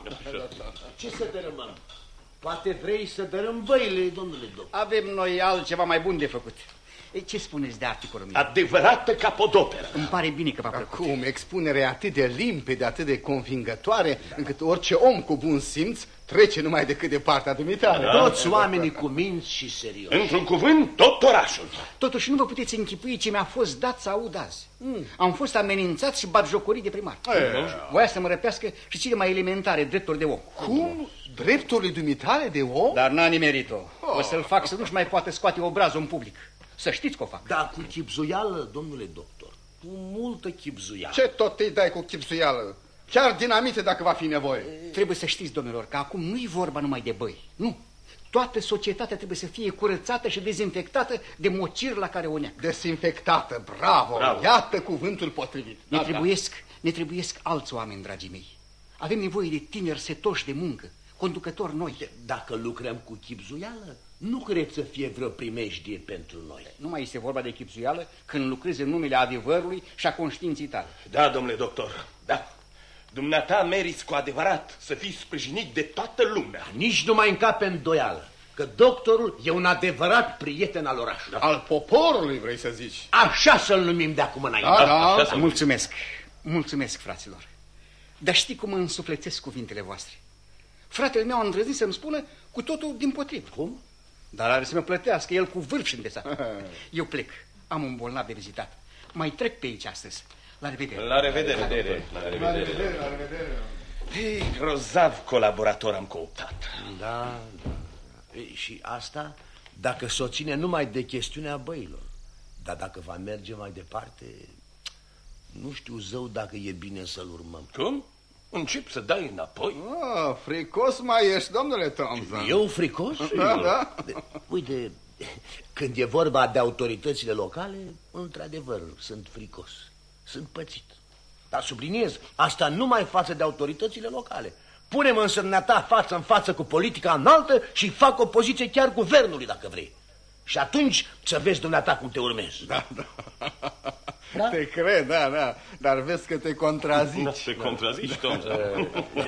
Ce să dărâmăm? Poate vrei să dărâm băile, domnule doctor. Avem noi altceva mai bun de făcut. Ce spuneți de articolul meu? Adevărată capodoperă. Îmi pare bine că v-a plăcut. Acum, expunerea atât de limpede, atât de convingătoare, încât orice om cu bun simț trece numai decât de partea dumitale. Toți oamenii cu minți și serios. Într-un cuvânt, tot orașul. Totuși nu vă puteți închipui ce mi-a fost dat să aud azi. Am fost amenințat și batjocorit de primar. Voia să mă răpească și cele mai elementare drepturi de om. Cum? Drepturile dumitale de om? Dar n-a nimerit-o. O să-l fac să nu-și mai poate scoate obrazul în public. Să știți că o fac. Da, cu chipzuială, domnule doctor. Cu multă chipzuială. Ce tot îi dai cu chipzuială? Chiar dinamite dacă va fi nevoie. Trebuie să știți, domnilor, că acum nu-i vorba numai de băi. Nu. Toată societatea trebuie să fie curățată și dezinfectată de mociri la care o neacă. Dezinfectată, bravo. Iată cuvântul potrivit. Ne trebuiesc alți oameni, dragii mei. Avem nevoie de tineri setoși de muncă, conducători noi. Dacă lucrăm cu chipzuială, nu cred să fie vreo primejdie pentru noi. Nu mai este vorba de chipzuială când lucrezi în numele adevărului și a conștiinței tale. Da, domnule doctor, da. Dumneata meriți cu adevărat să fii sprijinit de toată lumea. Nici nu mai încape îndoială că doctorul e un adevărat prieten al orașului. Al poporului, vrei să zici? Așa să-l numim de acum înainte. Da. Mulțumesc, fraților. Dar știi cum însuflețesc cuvintele voastre? Fratele meu a îndrăznit să-mi spună cu totul dimpotrivă. Cum? Dar are să mă plătească el cu vârf și îndesat. Eu plec, am un bolnav de vizitat. Mai trec pe aici astăzi. La revedere. La revedere. La revedere. Ei, grozav colaborator am cooptat. Da. Și asta dacă s-o ține numai de chestiunea băilor. Dar dacă va merge mai departe, nu știu zău dacă e bine să-l urmăm. Cum? Încep să dai înapoi? Fricos mai ești, domnule Thompson. Eu fricos? Da. Uite, când e vorba de autoritățile locale, într-adevăr, sunt fricos. Sunt pățit. Dar subliniez, asta numai față de autoritățile locale. Pune-mă însă dumneata față în față cu politica înaltă și fac opoziție chiar guvernului, dacă vrei. Și atunci să vezi dumneata cum te urmezi. Da? Te cred, da. Dar vezi că te contrazici. Te contrazici, Thompson.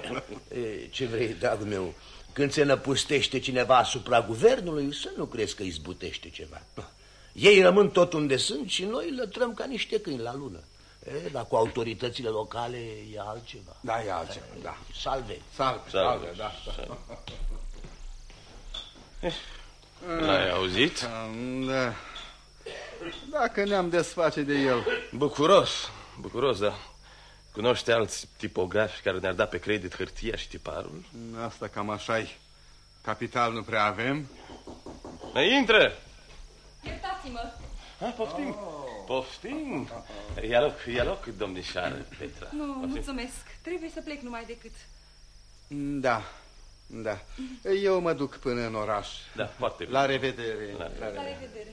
Ce vrei, dragul meu? Când se năpustește cineva asupra guvernului, să nu crezi că izbutește ceva. Ei rămân tot unde sunt și noi lătrăm ca niște câini la lună. Dar cu autoritățile locale e altceva. Da, e altceva, da. Salve, da. L-ai auzit? Da. Dacă ne-am desface de el. Bucuros, da. Cunoște alți tipografi care ne-ar da pe credit hârtia și tiparul? Asta cam așa-i. Capital nu prea avem. Intră! Iertați-mă. Poftim. Ia loc, domnișoară Petra. Nu, mulțumesc. Trebuie să plec numai decât. Da. Eu mă duc până în oraș. Da, foarte bine. La revedere. La revedere.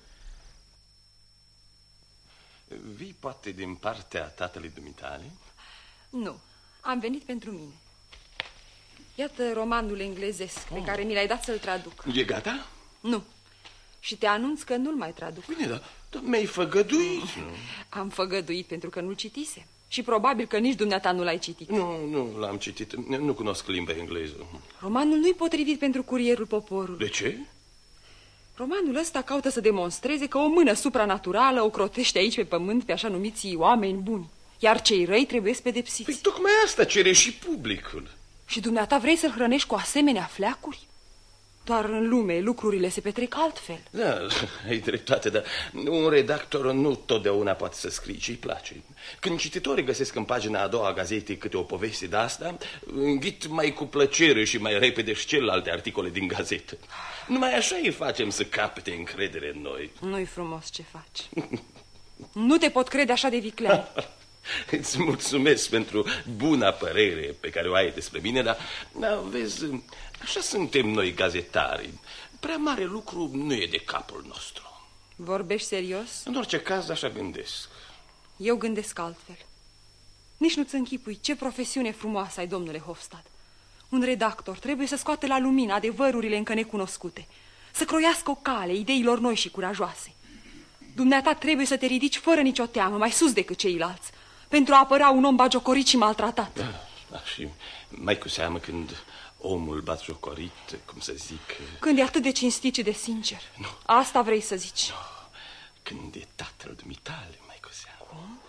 Vii poate din partea tatălui dumitale? Nu, am venit pentru mine. Iată romanul englezesc pe care mi l-ai dat să-l traduc. E gata? Nu. Și te anunț că nu-l mai traduc. Bine, dar mi-ai făgăduit. Am făgăduit pentru că nu-l citisem. Și probabil că nici dumneata nu l-ai citit. Nu l-am citit. Nu cunosc limba engleză. Romanul nu-i potrivit pentru Curierul Poporului. De ce? Romanul ăsta caută să demonstreze că o mână supranaturală o crotește aici pe pământ pe așa numiții oameni buni. iar cei răi trebuie pedepsiți. Păi tocmai asta cere și publicul. Și dumneata vrei să-l hrănești cu asemenea fleacuri? Doar în lume lucrurile se petrec altfel. Da, ai dreptate, dar un redactor nu totdeauna poate să scrie ce-i place. Când cititorii găsesc în pagina a doua a gazetei câte o poveste de asta, înghit mai cu plăcere și mai repede și celelalte articole din gazetă. Numai așa îi facem să capete încredere în noi. Nu-i frumos ce faci. Nu te pot crede așa de viclean. Îți mulțumesc pentru buna părere pe care o ai despre mine, dar vezi, așa suntem noi gazetari. Prea mare lucru nu e de capul nostru. Vorbești serios? În orice caz, așa gândesc. Eu gândesc altfel. Nici nu-ți închipui ce profesiune frumoasă ai, domnule Hofstad. Un redactor trebuie să scoată la lumină adevărurile încă necunoscute, să croiască o cale ideilor noi și curajoase. Dumneata trebuie să te ridici fără nicio teamă, mai sus decât ceilalți, pentru a apăra un om bagiocorit și maltratat. Da, și mai cu seamă când omul bagiocorit, cum să zic... Când e atât de cinstit și de sincer. Nu. Asta vrei să zici. Nu. Când e tatăl dumitale, mai cu seamă. Cum?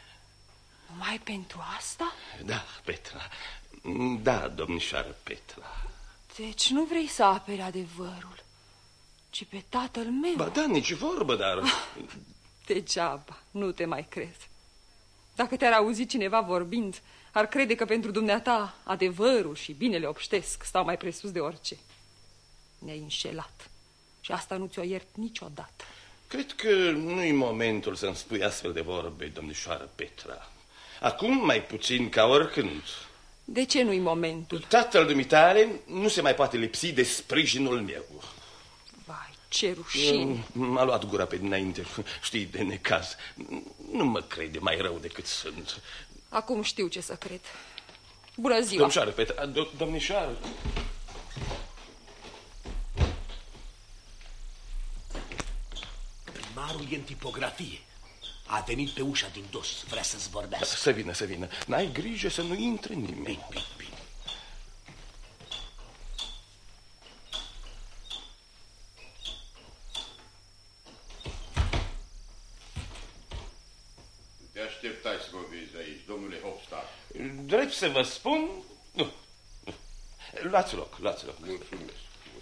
Numai pentru asta? Da, Petra. Da, domnișoară Petra. Deci nu vrei să aperi adevărul, ci pe tatăl meu. Ba da, nici vorbă, dar... Degeaba, nu te mai cred. Dacă te-ar auzi cineva vorbind, ar crede că pentru dumneata adevărul și binele obștesc stau mai presus de orice. Ne-ai înșelat și asta nu ți-o iert niciodată. Cred că nu-i momentul să-mi spui astfel de vorbe, domnișoară Petra. Acum mai puțin ca oricând. De ce nu-i momentul? Tatăl dumitale nu se mai poate lipsi de sprijinul meu. Vai, ce rușine! M-a luat gura pe dinainte, știi, de necaz. Nu mă crede mai rău decât sunt. Acum știu ce să cred. Bună ziua! Domnișoară Petra, domnișoară... Primarul e în tipografie. A venit pe ușa din dos, vrea să-ți vorbească. Să vină, să vină. N-ai grijă să nu intre nimeni. Bine. Te așteptai să mă vezi aici, domnule Hofstad. Drept să vă spun... Nu. Luați loc, luați loc. Mulțumesc.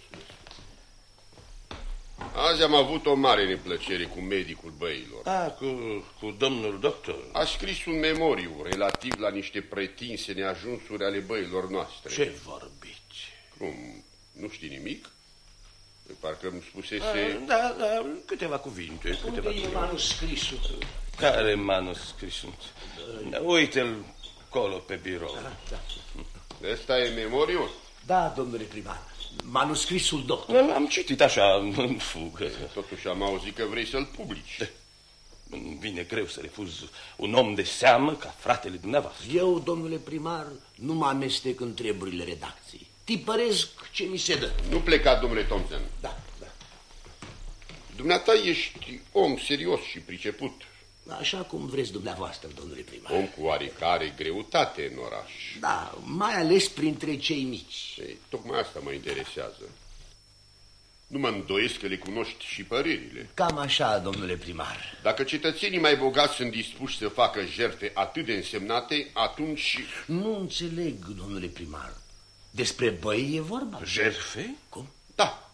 Azi am avut o mare neplăcere cu medicul băilor. Cu domnul doctor. A scris un memoriu relativ la niște pretinse neajunsuri ale băilor noastre. Ce vorbiți? Cum? Nu știi nimic? Parcă îmi spusese... Da, câteva cuvinte. Unde e manuscrisul? Care manuscrisul? Uite-l acolo pe birou. Da. Ăsta e memoriul? Da, domnule primar. Manuscrisul doctor. Am citit așa în fugă. Totuși am auzit că vrei să-l publici. Îmi vine greu să refuz un om de seamă ca fratele dumneavoastră. Eu, domnule primar, nu mă amestec în treburile redacției. Tipăresc ce mi se dă. Nu pleca, domnule Thompson. Da. Dumneata ești om serios și priceput. Așa cum vreți dumneavoastră, domnule primar. Om cu oarecare greutate în oraș. Da, mai ales printre cei mici. Ei, tocmai asta mă interesează. Nu mă îndoiesc că le cunoști și părerile. Cam așa, domnule primar. Dacă cetățenii mai bogați sunt dispuși să facă jertfe atât de însemnate, atunci... Nu înțeleg, domnule primar. Despre băi e vorba? Jertfe? Cum? Da.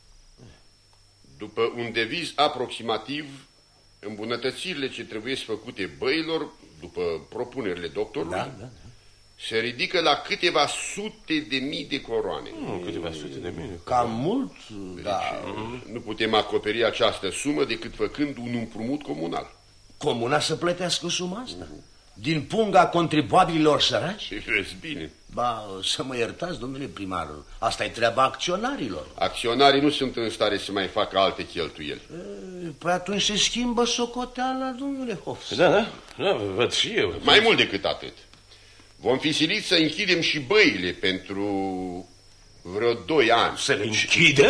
După un deviz aproximativ, îmbunătățirile ce trebuie făcute băilor, după propunerile doctorului, se ridică la câteva sute de mii de coroane. Câteva sute de mii. Cam mult, da. Nu putem acoperi această sumă decât făcând un împrumut comunal. Comuna să plătească suma asta? Din punga contribuabililor săraci? Vezi bine. Ba, să mă iertați, domnule primar, asta e treaba acționarilor. Acționarii nu sunt în stare să mai facă alte cheltuieli. Păi atunci se schimbă socoteala, domnule Hofstad. Da, văd și eu. Mai mult decât atât. Vom fi siliți să închidem și băile pentru vreo 2 ani. Să le închidem?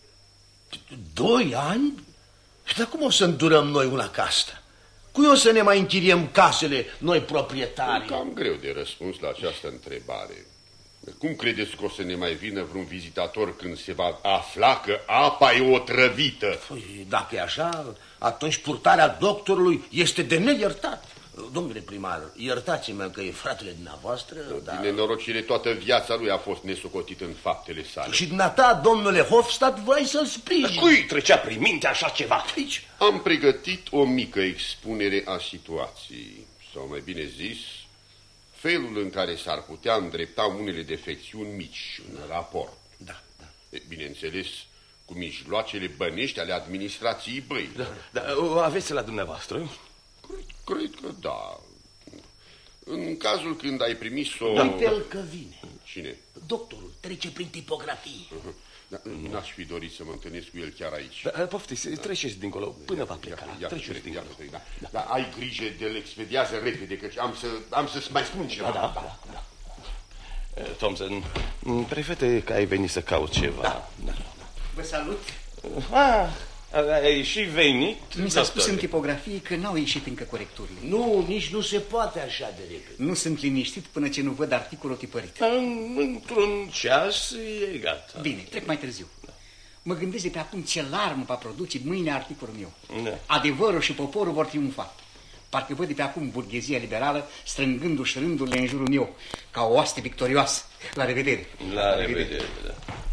2 ani? Dar cum o să îndurăm noi una ca asta? Cui o să ne mai închiriem casele, noi proprietari? E cam greu de răspuns la această întrebare. Cum credeți că o să ne mai vină vreun vizitator când se va afla că apa e otrăvită? Păi, dacă e așa, atunci purtarea doctorului este de neiertat. Domnule primar, iertați-mă că e fratele dumneavoastră, dar... Din nenorocire, toată viața lui a fost nesocotit în faptele sale. Și dumneata, domnule Hofstadt, vrei să-l sprijini. Cui trecea prin minte așa ceva? Aici. Am pregătit o mică expunere a situației, sau mai bine zis, felul în care s-ar putea îndrepta unele defecțiuni mici în raport. Da. Bineînțeles, cu mijloacele bănești ale administrației băii. Da, o aveți la dumneavoastră? Cred că da. În cazul când ai primit-o... Uite-l că vine. Cine? Doctorul trece prin tipografie. N-aș fi dorit să mă întâlnesc cu el chiar aici. Poftiți, treceți dincolo, până va pleca. Treceți dincolo. Dar ai grijă de-l expediază repede, căci am să-ți mai spun ceva. Da. Thompson, prefete că ai venit să cauți ceva. Da. Vă salut. Ai și venit? Mi s-a spus în tipografie că n-au ieșit încă corecturile. Nu, nici nu se poate așa de repede. Nu sunt liniștit până ce nu văd articolul tipărit. Într-un ceas e gata. Bine, trec mai târziu. Mă gândesc de pe acum ce larmă va produce mâine articolul meu. Da. Adevărul și poporul vor triumfa. Parcă văd de pe acum burghezia liberală strângându-și rândurile în jurul meu, ca o oaste victorioasă. La revedere. La revedere, da.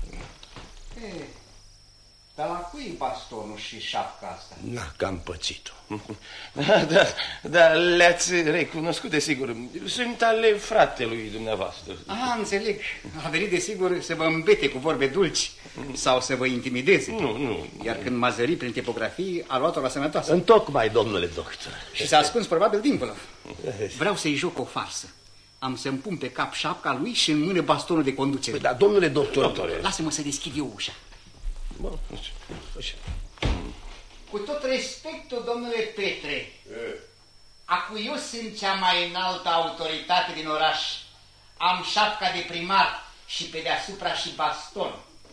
Dar la cui bastonul și șapca asta? Na, că am pățit-o. Da, le-ați recunoscut, desigur. Sunt ale fratelui dumneavoastră. Înțeleg. A venit, desigur, să vă îmbete cu vorbe dulci sau să vă intimideze. Nu. Iar când m-a zărit prin tipografie, a luat-o la sănătoasă. Întocmai, domnule doctor. Și s-a ascuns probabil dincolo. Vreau să-i joc o farsă. Am să-mi pun pe cap șapca lui și în mână bastonul de conducere. Dar, domnule doctor... Lasă-mă să deschid eu ușa. Cu tot respectul, domnule Petre, acu eu sunt cea mai înaltă autoritate din oraș. Am șapca de primar și pe deasupra și baston.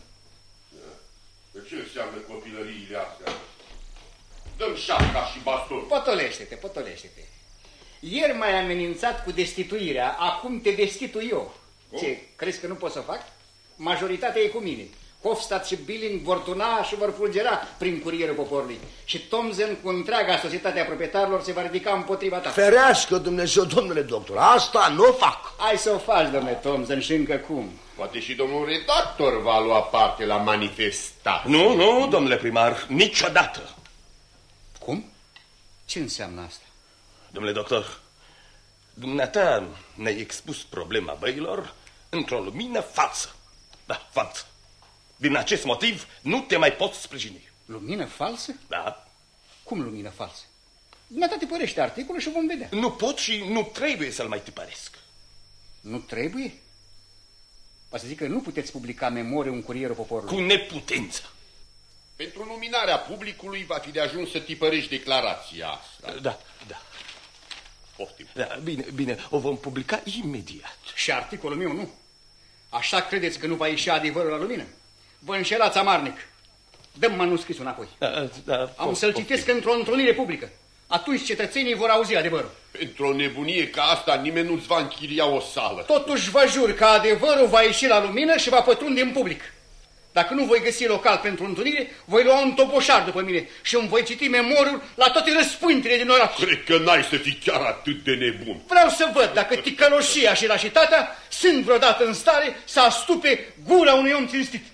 De ce înseamnă copilăriile astea? Dă-mi șapca și baston. Potolește-te. Ieri m-ai amenințat cu destituirea, acum te destitui eu. Ce, crezi că nu pot să fac? Majoritatea e cu mine. Hofstadt și Billing vor tuna și vor fulgera prin curierul poporului. Și Thomsen cu întreaga societate a proprietarilor se va ridica împotriva ta. Ferească Dumnezeu, domnule doctor, asta nu o fac. Hai să o faci, domnule Thomsen, și încă cum. Poate și domnul redactor va lua parte la manifestație. Nu, domnule primar, niciodată. Cum? Ce înseamnă asta? Domnule doctor, dumneata ne-ai expus problema băilor într-o lumină falsă. Da, falsă. Din acest motiv nu te mai poți sprijini. Lumină falsă? Da. Cum lumină falsă? Dumneata tipărește articolul și vom vedea. Nu pot și nu trebuie să-l mai tipăresc. Nu trebuie? O să zic că nu puteți publica memoriu în curierul poporului. Cu neputință. Pentru luminarea publicului va fi de ajuns să tipărești declarația asta. Da. Poftim. Da, bine, o vom publica imediat. Și articolul meu nu. Așa credeți că nu va ieși adevărul la lumină? Vă înșelați amarnic. Dă-mi manuscrisul înapoi. Am să-l citesc într-o întrunire publică. Atunci cetățenii vor auzi adevărul. Pentru o nebunie ca asta nimeni nu-ți va închiria o sală. Totuși vă jur că adevărul va ieși la lumină și va pătrunde în public. Dacă nu voi găsi local pentru întrunire, voi lua un toboșar după mine și îmi voi citi memoriul la toate răspântile din oraș. Cred că n-ai să fii chiar atât de nebun. Vreau să văd dacă ticăloșia și lașitatea sunt vreodată în stare să astupe gura unui om cinstit.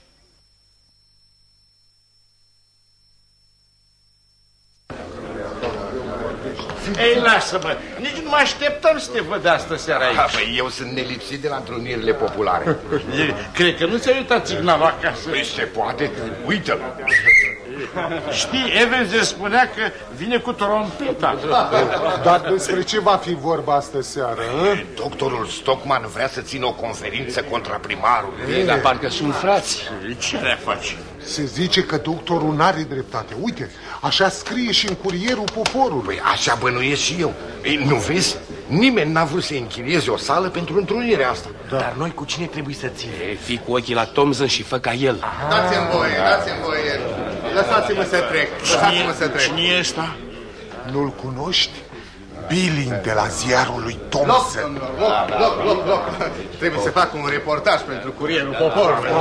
Ei, lasă-mă, nici nu mă așteptam să te văd astă seara aici. Păi eu sunt nelipsit de la întrunirile populare. Cred că nu ți-a uitat signalul acasă. Păi se poate, uită-l. Știi, Evans spunea că vine cu trompeta. Dar despre ce va fi vorba astă seară? Doctorul Stockman vrea să țină o conferință contra primarului. Dar parcă sunt frați. Ce le faci? Se zice că doctorul n-are dreptate. Uite, așa scrie și în curierul poporului. Păi așa bănuiesc și eu. Ei, nu vezi? Nimeni n-a vrut să închirieze o sală pentru întrunirea asta. Da. Dar noi cu cine trebuie să ținem? Fii cu ochii la Thomsen și fă ca el. Dați-mi voie. Lăsați-mă să trec. Cine e ăsta? Nu-l cunoști? Billing de la ziarul lui Thompson. Loc. Trebuie să fac un reportaj pentru Curierul Poporului.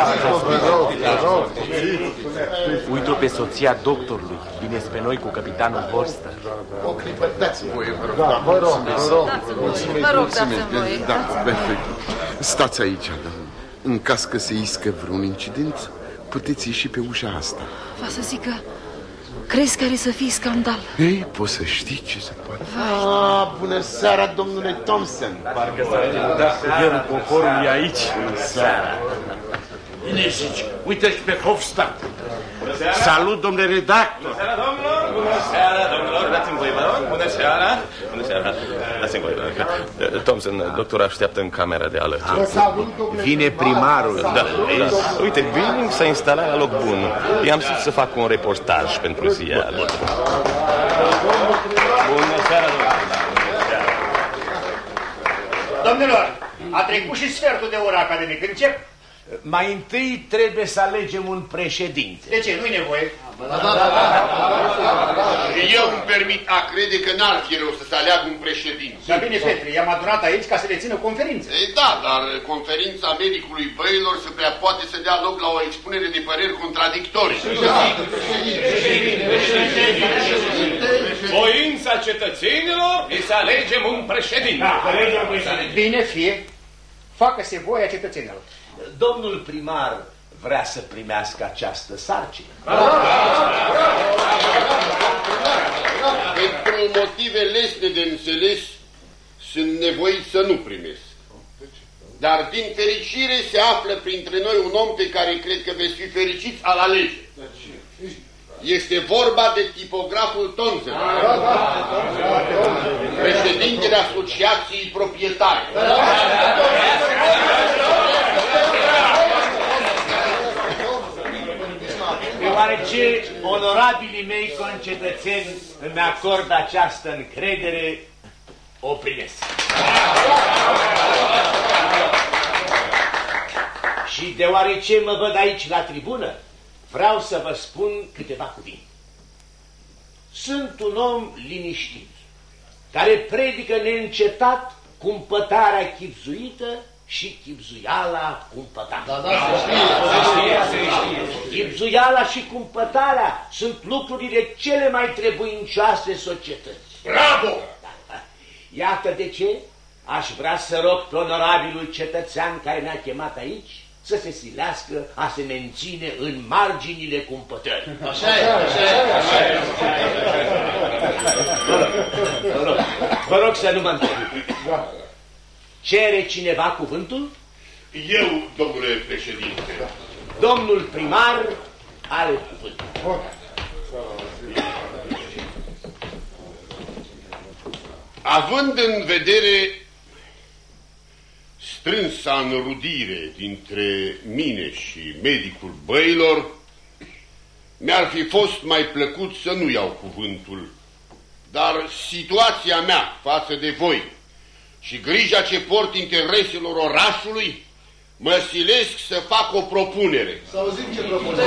Uite-o pe soția doctorului. Vine spre noi cu capitanul Forster. O clipă, dați-mi voie, vă rog. Vă rog. Mulțumesc. Da, perfect. Stați aici, da. În caz că se iscă vreun incident, puteți ieși pe ușa asta. Va să zic că crezi că are să fie scandal. Ei, poți să știi ce se poate. Bună seara, domnule Thompson. Parcă s-a reludat Curierul Poporului aici. Bună seara. Bine zici, uite și pe Hofstadt. Salut, domnule redactor. Bună seara, domnilor. Bună seara, domnilor. Dați-mi voie, vă rog. Bună seara. Bună seara. Dați-mi voie, vă rog. Thompson, doctorul așteaptă în camera de alături. Vine primarul. Da. Uite, Billing s-a instalat la loc bun. I-am spus să fac un reportaj pentru ziar. Bună seara, domnilor. Domnilor, a trecut și sfertul de oră academic. Încep? Mai întâi trebuie să alegem un președinte. De ce? Nu-i nevoie. Eu îmi permit a crede că n-ar fi rău să se aleagă un președinte. Dar bine, Petri, i-am adunat aici ca să le țină conferință. Ei, da, dar conferința medicului Baylor se prea poate să dea loc la o expunere de păreri contradictorii. Voința cetățenilor e să alegem un președinte. Bine, fie. Facă-se voia cetățenilor. Domnul primar vrea să primească această sarcină. Pentru motive lesne de înțeles, sunt nevoit să nu primesc. Dar din fericire se află printre noi un om pe care cred că veți fi fericiți al alege. Este vorba de tipograful Thompson, președintele Asociației Proprietari. Deoarece onorabilii mei concetățeni îmi acordă această încredere, o primesc. Și deoarece mă văd aici la tribună, vreau să vă spun câteva cuvinte. Sunt un om liniștit, care predică neîncetat cumpătarea chibzuită și chibzuiala cumpătarea. Chibzuiala și cumpătarea sunt lucrurile cele mai trebuincioase societății. Bravo! Iată de ce aș vrea să rog pe onorabilul cetățean care ne-a chemat aici să se silească a se menține în marginile cumpătării. Vă rog să nu mă întrerup. Cere cineva cuvântul? Eu, domnule președinte. Domnul primar are cuvântul. Având în vedere strânsa înrudire dintre mine și medicul Baylor, mi-ar fi fost mai plăcut să nu iau cuvântul, dar situația mea față de voi și grija ce port intereselor orașului mă silesc să fac o propunere. Să auzim ce propunere.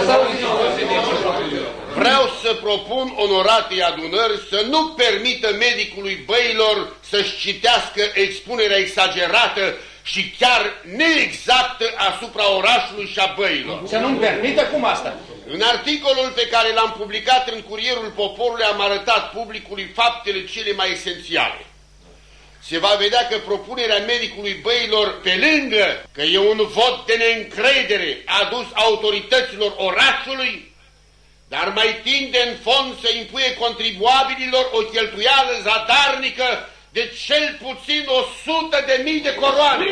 Vreau să propun onoratei adunări să nu permită medicului Baylor să-și citească expunerea exagerată și chiar neexactă asupra orașului și a Baylor. Să nu-mi permită? Cum asta? În articolul pe care l-am publicat în Curierul Poporului am arătat publicului faptele cele mai esențiale. Se va vedea că propunerea medicului Baylor, pe lângă că e un vot de neîncredere adus autorităților orașului, dar mai tinde în fond să impuie contribuabililor o cheltuială zadarnică de cel puțin 100.000 de coroane.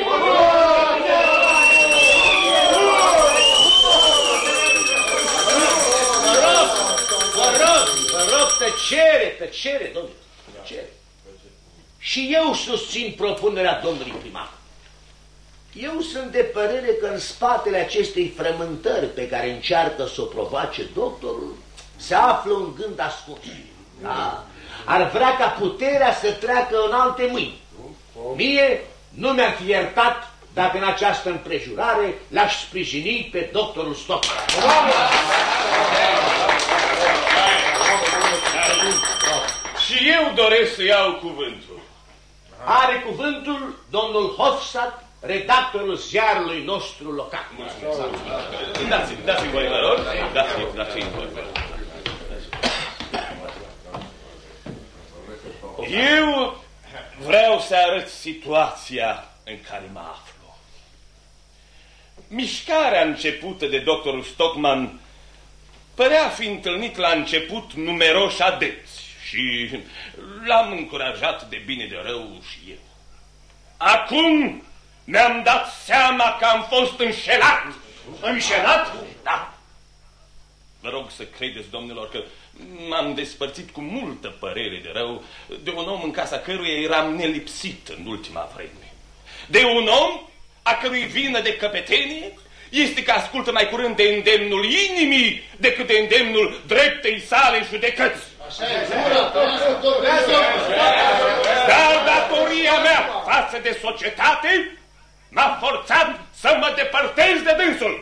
Vă rog, tăcere, domnule, tăcere. Și eu susțin propunerea domnului primar. Eu sunt de părere că în spatele acestei frământări pe care încearcă să o provoace doctorul se află un gând ascuns. Da? Ar vrea ca puterea să treacă în alte mâini. Mie nu mi-ar fi iertat dacă în această împrejurare l-aș sprijini pe doctorul Stockman. Și eu doresc să iau cuvântul. Are cuvântul domnul Hofstadt, redactorul ziarului nostru local. Dați-mi voi, vă rog. Dați-mi voi. Eu vreau să arăt situația în care mă aflu. Mișcarea începută de doctorul Stockmann părea fi întâlnit la început numeroși adepți și l-am încurajat de bine de rău și eu. Acum mi-am dat seama că am fost înșelat. Înșelat? Da. Vă rog să credeți, domnilor, că m-am despărțit cu multă părere de rău de un om în casa căruia eram nelipsit în ultima vreme. De un om a cărui vină de căpetenie este că ascultă mai curând de îndemnul inimii decât de îndemnul dreptei sale judecăți. Dar datoria mea față de societate m-a forțat să mă depărtez de dânsul.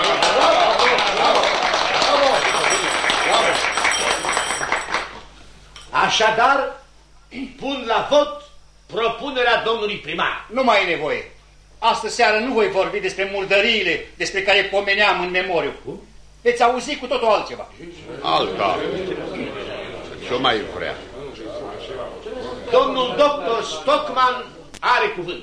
Așadar, pun la vot propunerea domnului primar. Nu mai e nevoie. Astă seară nu voi vorbi despre murdăriile despre care pomeneam în memoriu. Veți auzi cu totul altceva. Alta. Ce mai vrea? Domnul doctor Stockmann are cuvânt.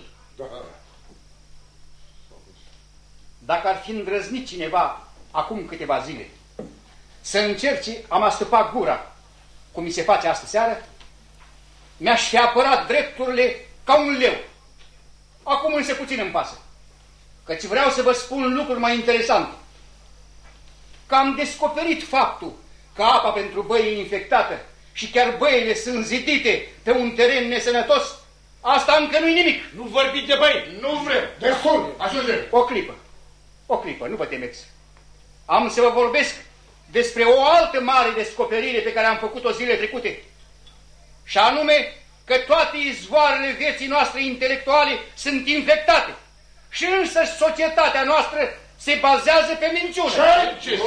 Dacă ar fi îndrăznit cineva acum câteva zile să încerce a mă stăpa gura, cum mi se face astă seară, mi-aș fi apărat drepturile ca un leu. Acum însă puțin îmi pasă, căci vreau să vă spun lucruri mai interesante. Că am descoperit faptul că apa pentru băi e infectată și chiar băile sunt zidite pe un teren nesănătos, asta încă nu-i nimic. Nu vorbiți de băi. Nu vrem. Destul. Ajunge. O clipă, nu vă temeți. Am să vă vorbesc despre o altă mare descoperire pe care am făcut-o zile trecute. Și anume că toate izvoarele vieții noastre intelectuale sunt infectate. Și însăși societatea noastră se bazează pe minciună. Ce?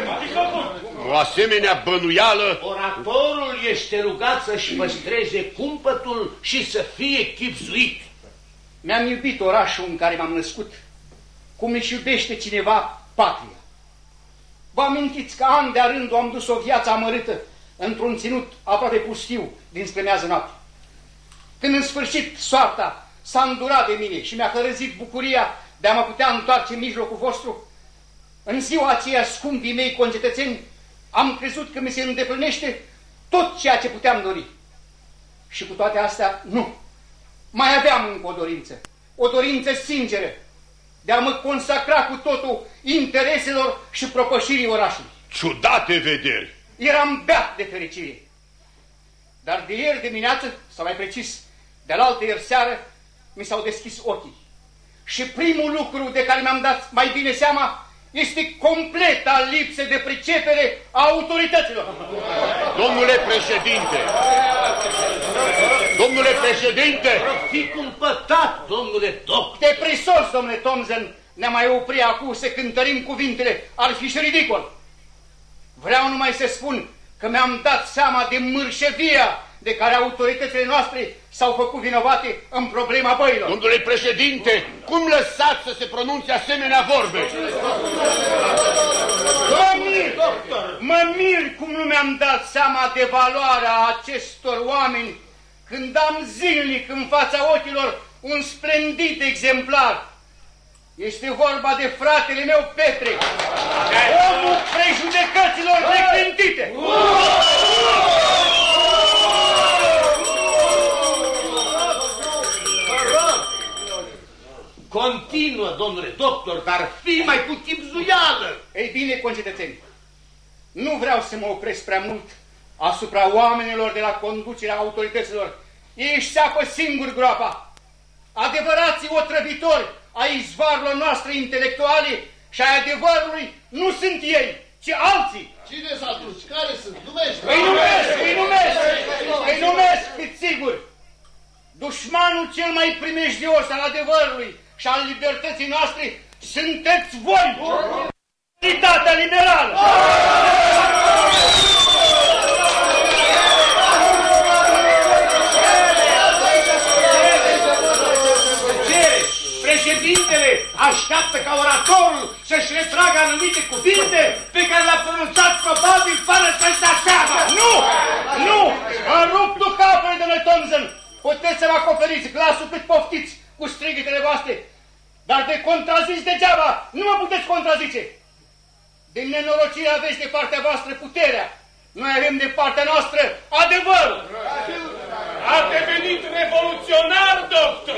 O asemenea bănuială... Oratorul este rugat să-și păstreze cumpătul și să fie chibzuit. Mi-am iubit orașul în care m-am născut, cum își iubește cineva patria. Vă amintiți că an de-a rândul am dus o viață amărâtă într-un ținut aproape pustiu dinspre miază noapte. Când în sfârșit soarta s-a îndurat de mine și mi-a hărăzit bucuria de a mă putea întoarce în mijlocul vostru, în ziua aceea, scumpii mei concetățeni, am crezut că mi se îndeplinește tot ceea ce puteam dori. Și cu toate astea, nu. Mai aveam încă o dorință sinceră, de a mă consacra cu totul intereselor și propășirii orașului. Ciudate vederi! Eram beat de fericire. Dar de ieri dimineață, sau mai precis, de alaltă ieri seară, mi s-au deschis ochii. Și primul lucru de care mi-am dat mai bine seama este completa lipsă de pricepere a autorităților. Domnule președinte! Domnule președinte! Fi cumpătat, domnule doctor! De prisos, domnule Thomsen, ne mai opri acum să cântărim cuvintele, ar fi și ridicol. Vreau numai să spun că mi-am dat seama de mârșevia de care autoritățile noastre s-au făcut vinovate în problema băilor. Domnule președinte, cum lăsați să se pronunțe asemenea vorbe? Mă mir cum nu mi-am dat seama de valoarea acestor oameni când am zilnic în fața ochilor un splendid exemplar. Este vorba de fratele meu Petre, omul prejudecăților neclintite. Continuă, domnule doctor, dar fii mai cu chibzuială. Ei bine, concetățeni, nu vreau să mă opresc prea mult asupra oamenilor de la conducerea autorităților. Ei își seapă singuri groapa. Adevărații otrăvitori ai izvoarelor noastre intelectuale și ai adevărului nu sunt ei, ci alții. Cine-s atunci? Care sunt? Numește! Îi numesc, fiți siguri. Dușmanul cel mai primejdios al adevărului și al libertății noastre sunteți voi! Unitatea liberală! retrag anumite cuvinte pe care le-a pronunțat probabil fără să-și da seama. Nu! Am rupt capul, domnule Thompson. Puteți să vă acoperiți glasul cât poftiți cu strigătele voastre, dar de contrazis degeaba nu mă puteți contrazice. Din nenorocire aveți de partea voastră puterea. Noi avem de partea noastră adevărul. A devenit revoluționar, doctor!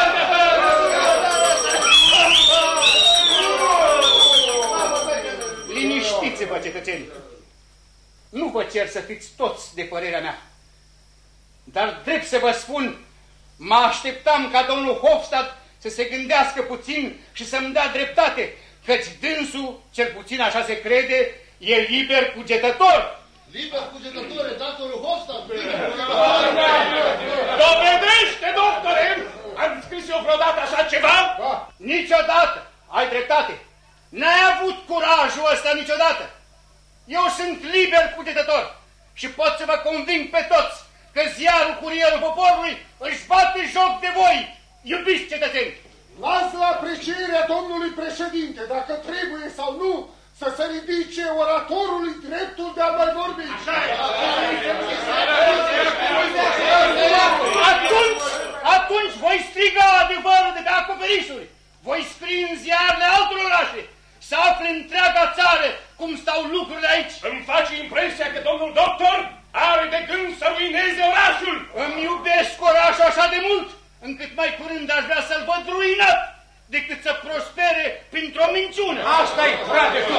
Liniștiți-vă, cetățeni. Nu vă cer să fiți toți de părerea mea. Dar drept să vă spun, mă așteptam ca domnul Hofstadt să se gândească puțin și să-mi dea dreptate, căci dânsul, cel puțin așa se crede, e liber cugetător. Liber cugetător, redactorul Hofstadt. Dovedește, doctore! Am scris eu vreodată așa ceva? Niciodată, ai dreptate. N-ai avut curajul ăsta niciodată. Eu sunt liber cugetător și pot să vă conving pe toți că ziarul Curierul Poporului își bate joc de voi, iubiți cetățeni. Las la aprecierea domnului președinte, dacă trebuie sau nu, să se ridice oratorului dreptul de a mai vorbi. Așa e. Atunci voi striga adevărul de pe acoperișuri. Voi scrie în ziarele altor orașe. Să afle întreaga țară cum stau lucrurile aici. Îmi face impresia că domnul doctor are de gând să ruineze orașul. Îmi iubesc orașul așa de mult, încât mai curând aș vrea să-l văd ruinat, decât să prospere printr-o minciună. Asta-i frate tu!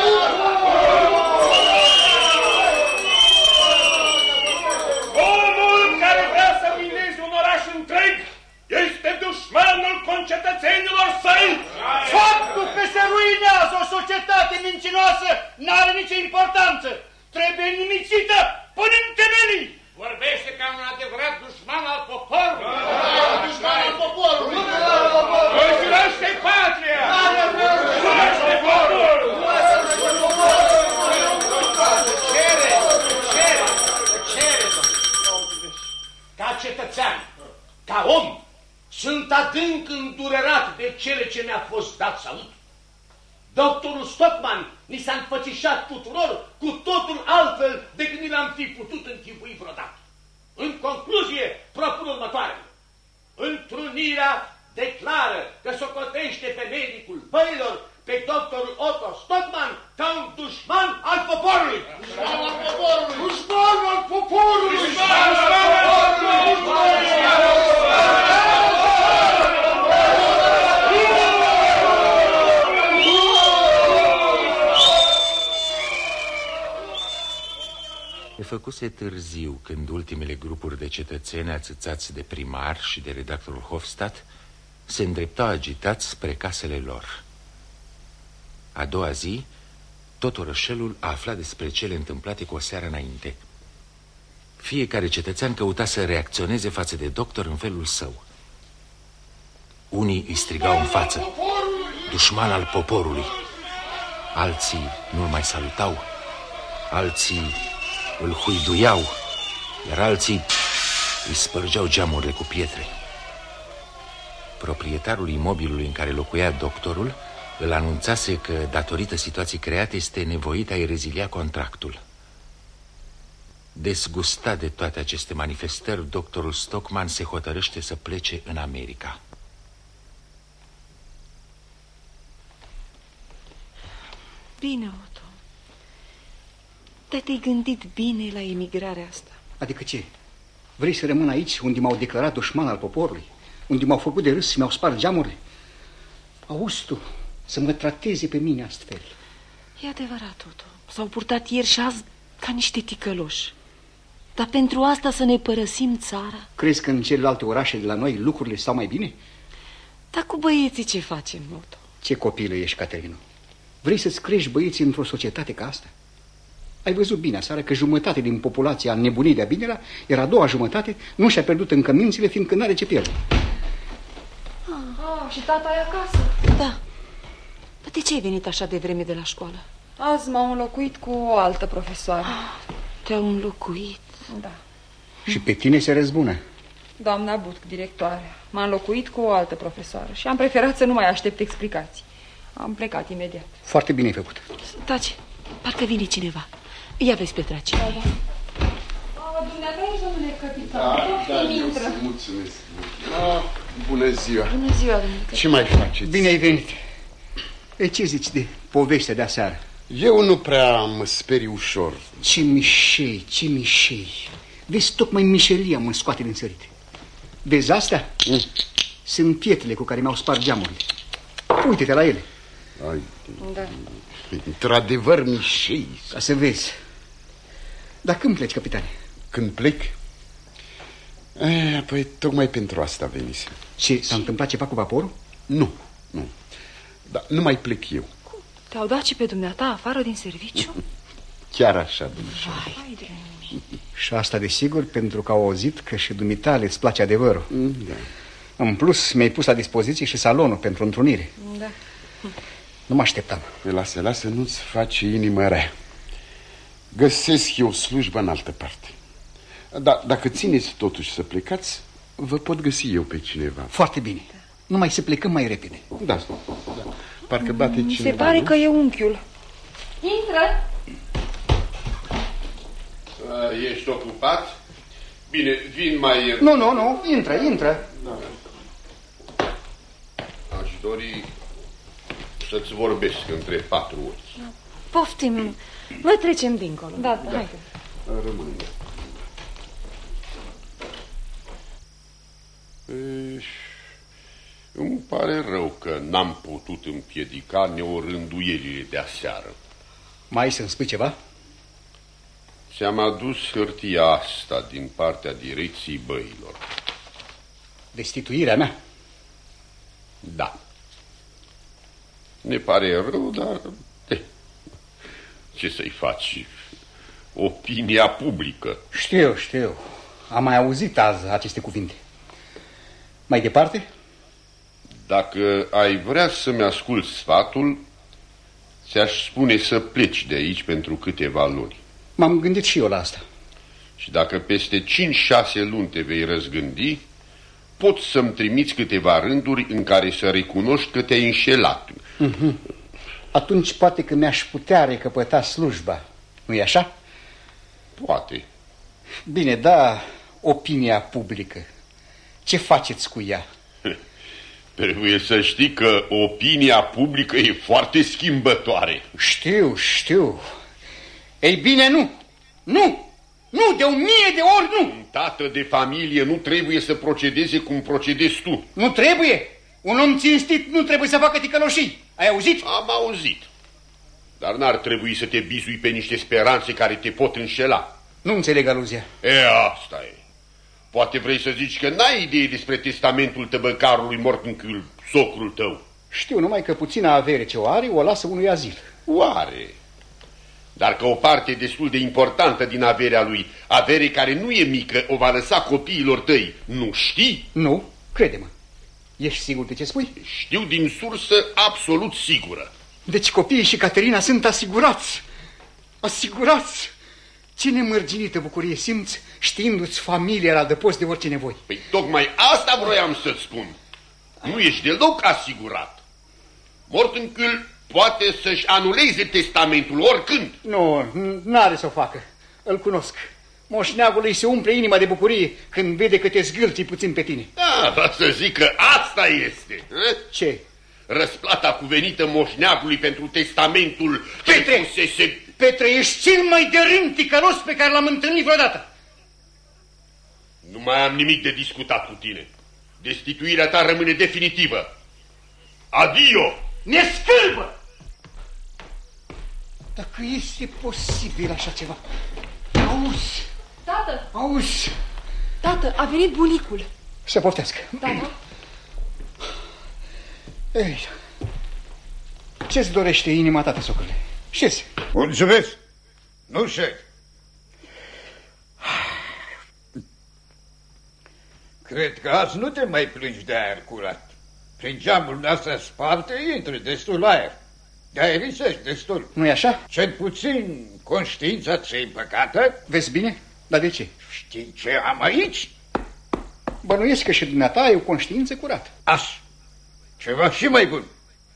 Omul care vrea să ruineze un oraș întreg este dușmanul concetățenilor săi. Faptul că se ruinează o societate mincinoasă n-are nicio importanță. Trebuie nimicită până în temelii. Vorbește ca un adevărat dușman al poporului. Dușman al poporului. Înjurăște patria. Înjurăște poporul. Cere. Ca cetățean, ca om, sunt adânc îndurerat de cele ce mi-a fost dat să aud. Doctorul Stockman ni s-a înfățișat tuturor cu totul altfel decât ni l-am fi putut închipui vreodată. În concluzie, propun următoarele. Întrunirea declară că socotește pe medicul băilor, pe doctorul Otto Stockman, ca un dușman al poporului. Dușman al poporului! Dușman al poporului! Dușman al poporului! Se făcuse târziu când ultimele grupuri de cetățeni ațățați de primar și de redactorul Hofstadt se îndreptau agitați spre casele lor. A doua zi, tot orășelul afla despre cele întâmplate cu o seară înainte. Fiecare cetățean căuta să reacționeze față de doctor în felul său. Unii îi strigau în față, dușman al poporului. Alții nu-l mai salutau, alții îl huiduiau, iar alții îi spărgeau geamurile cu pietre. Proprietarul imobilului în care locuia doctorul îl anunțase că, datorită situației create, este nevoit a-i rezilia contractul. Dezgustat de toate aceste manifestări, doctorul Stockman se hotărăște să plece în America. Bine, Otto. Dar te-ai gândit bine la emigrarea asta? Adică ce? Vrei să rămân aici, unde m-au declarat dușman al poporului? Unde m-au făcut de râs și mi-au spart geamurile? Auzi tu, să mă trateze pe mine astfel. E adevărat, Otto. S-au purtat ieri și azi ca niște ticăloși. Dar pentru asta să ne părăsim țara? Crezi că în celelalte orașe de la noi lucrurile stau mai bine? Dar cu băieții ce facem, Otto? Ce copilă ești, Caterina? Vrei să-ți crești băieții într-o societate ca asta? Ai văzut bine aseară că jumătate din populația nebunii de-a binelea, iar a doua jumătate nu și-a pierdut încă mințile, fiindcă n-are ce pierde. Și tata e acasă? Da. Dar de ce ai venit așa de vreme de la școală? Azi m-au înlocuit cu o altă profesoară. Te-au înlocuit? Da. Și pe tine se răzbună? Doamna Butc, directoarea, m-a înlocuit cu o altă profesoară și am preferat să nu mai aștept explicații. Am plecat imediat. Foarte bine ai făcut. Taci, parcă vine cineva. Ia vezi, Petraci. Da. Dumneata ești, domnule capitan. Intră. Mulțumesc. Bună ziua. Bună ziua, domnule capitan. Ce mai faceți? Bine ai venit. Ei, ce zici de povestea de aseară? Eu nu prea mă sperii ușor. Ce mișei. Vezi, tocmai mișelia mă scoate din sărite. Vezi astea? Sunt pietrele cu care mi-au spart geamurile. Uite-te la ele. Ai, da. Într-adevăr mișei. Ca să vezi. Dar când pleci, capitane? Când plec? Păi tocmai pentru asta venisem. Ce, s-a întâmplat ceva cu vaporul? Nu. Dar nu mai plec eu. Te-au dat și pe dumneata afară din serviciu? Chiar așa, domnule. Și asta desigur pentru că au auzit că și dumitale îți place adevărul. Da. În plus, mi-ai pus la dispoziție și salonul pentru întrunire. Da. Nu mă așteptam. Lasă, nu-ți face inimă rea. Găsesc eu slujbă în altă parte. Dar dacă țineți totuși să plecați, vă pot găsi eu pe cineva. Foarte bine. Numai să plecăm mai repede. Da. Parcă bate cineva. Se pare că e unchiul. Intră. Ești ocupat? Bine, vin mai... Nu, intră. Da. Aș dori să-ți vorbesc între 4 ochi. Poftim, noi trecem dincolo. Da. Hai. Rămân. Îmi pare rău că n-am putut împiedica neorânduielile de aseară. Mai să-mi spui ceva? Ți-am adus hârtia asta din partea direcției băilor. Destituirea mea? Da. Ne pare rău, dar... ce să-i faci? Opinia publică. Știu. Am mai auzit azi aceste cuvinte. Mai departe? Dacă ai vrea să-mi asculți sfatul, ți-aș spune să pleci de aici pentru câteva luni. M-am gândit și eu la asta. Și dacă peste 5-6 luni te vei răzgândi, poți să-mi trimiți câteva rânduri în care să recunoști că te-ai înșelat. Atunci poate că mi-aș putea recăpăta slujba. Nu-i așa? Poate. Bine, da, opinia publică. Ce faceți cu ea? Trebuie să știi că opinia publică e foarte schimbătoare. Știu. Ei bine, nu, de 1000 de ori nu. Un tată de familie nu trebuie să procedeze cum procedezi tu. Nu trebuie? Un om cinstit nu trebuie să facă ticăloșii. Ai auzit? Am auzit. Dar n-ar trebui să te bizui pe niște speranțe care te pot înșela. Nu înțeleg aluzia. Asta e. Poate vrei să zici că n-ai idee despre testamentul tăbăcarului Mortâncul, socrul tău. Știu numai că puțina avere ce o are o lasă unui azil. Oare? Dar că o parte destul de importantă din averea lui, avere care nu e mică, o va lăsa copiilor tăi, nu știi? Nu, crede-mă. Ești sigur de ce spui? Știu din sursă absolut sigură. Deci copiii și Caterina sunt asigurați. Asigurați! Ce nemărginită bucurie simți știindu-ți familia la adăpost de orice nevoi. Păi tocmai asta vroiam să-ți spun. Nu ești deloc asigurat. Mortâncul poate să-și anuleze testamentul oricând. Nu, n-are să o facă. Îl cunosc. Moșneagului se umple inima de bucurie când vede că te zgâlți puțin pe tine. Da, să zic că asta este. Ce? Răsplata cuvenită moșneagului pentru testamentul... Petre, ești cel mai de rând ticălos pe care l-am întâlnit vreodată. Nu mai am nimic de discutat cu tine. Destituirea ta rămâne definitivă. Adio! Ne scârbă! Dacă este posibil așa ceva. Auzi! Tată! Auzi! Tată, a venit bunicul. Să poftească. Da. Ei, ce-ți dorește inima ta, socrule? Șezi? Mulțumesc! Nu șed. Cred că azi nu te mai plângi de aer curat. Prin geamul noastră sparte intră destul aer. Te aerisești destul. Nu-i așa? Cel puțin conștiința ți-e împăcată. Vezi bine? Dar de ce? Știi ce am aici? Bănuiesc că și dumneata ai o conștiință curată. Așa. Ceva și mai bun.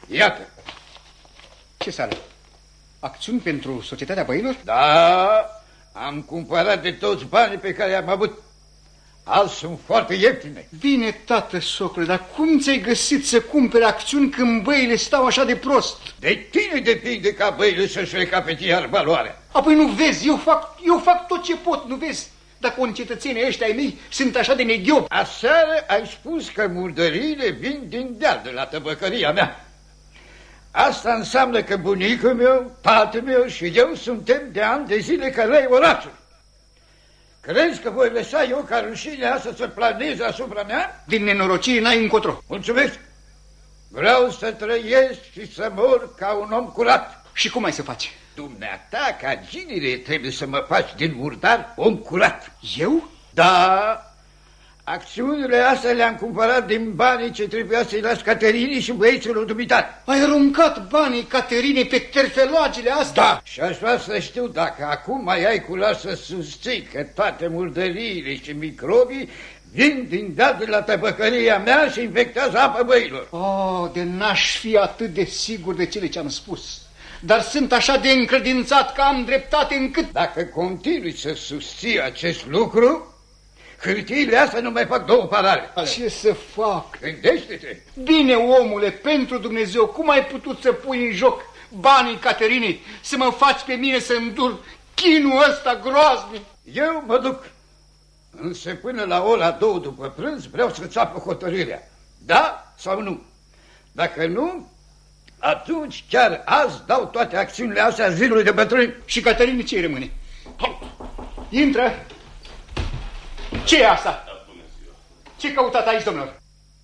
Iată. Ce sală? Acțiuni pentru Societatea Băilor? Da, am cumpărat de toți banii pe care i-am avut. Azi sunt foarte ieftine. Bine, tată, socrule, dar cum ți-ai găsit să cumperi acțiuni când băile stau așa de prost? De tine depinde ca băile să-și recapete iar valoarea. Apoi nu vezi, eu fac tot ce pot, nu vezi? Dacă concetățenii ăștia ai mei sunt așa de neghiobi. Aseară ai spus că murdăriile vin din deal de la tăbăcăria mea. Asta înseamnă că bunicul meu, tatăl meu și eu suntem de ani de zile călăi orașului. Crezi că voi lăsa eu ca rușinea asta să planeze asupra mea? Din nenorocire n-ai încotro. Mulțumesc! Vreau să trăiesc și să mor ca un om curat. Și cum ai să faci? Dumneata, ca ginire, trebuie să mă faci din murdar om curat. Eu? Da. Acțiunile astea le-am cumpărat din banii ce trebuia să-i las Caterinii și băieților dumitari. Ai aruncat banii Caterinei pe terfeloagele astea? Da. Și aș vrea să știu dacă acum mai ai curaj să susții că toate murdăriile și microbii vin din deal de la tăbăcăria mea și infectează apa băilor. Oh, de n-aș fi atât de sigur de cele ce am spus. Dar sunt așa de încredințat că am dreptate încât... Dacă continui să susții acest lucru, hârtiile astea nu mai fac două parale. Ce să fac? Gândește-te. Bine, omule, pentru Dumnezeu, cum ai putut să pui în joc banii Caterinei, să mă faci pe mine să îndur chinul ăsta groaznic? Eu mă duc, însă până la ora 2 după prânz vreau să-ți apă hotărârea. Da sau nu? Dacă nu, atunci chiar azi dau toate acțiunile astea zilului de bătrâni. Și Caterinii ce-i rămâne? Intră! Ce e asta? Ce căutat aici, domnilor?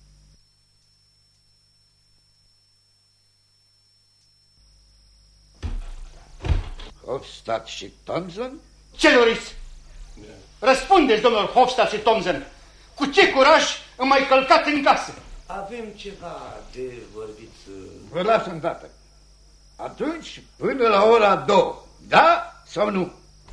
Hofstadt și Thomsen? Ce doriți? Răspundeți, domnilor Hofstadt și Thomsen. Cu ce curaj îmi mai călcat în casă? Avem ceva de vorbit. Vă las îndată. Atunci, până la ora 2, da sau nu?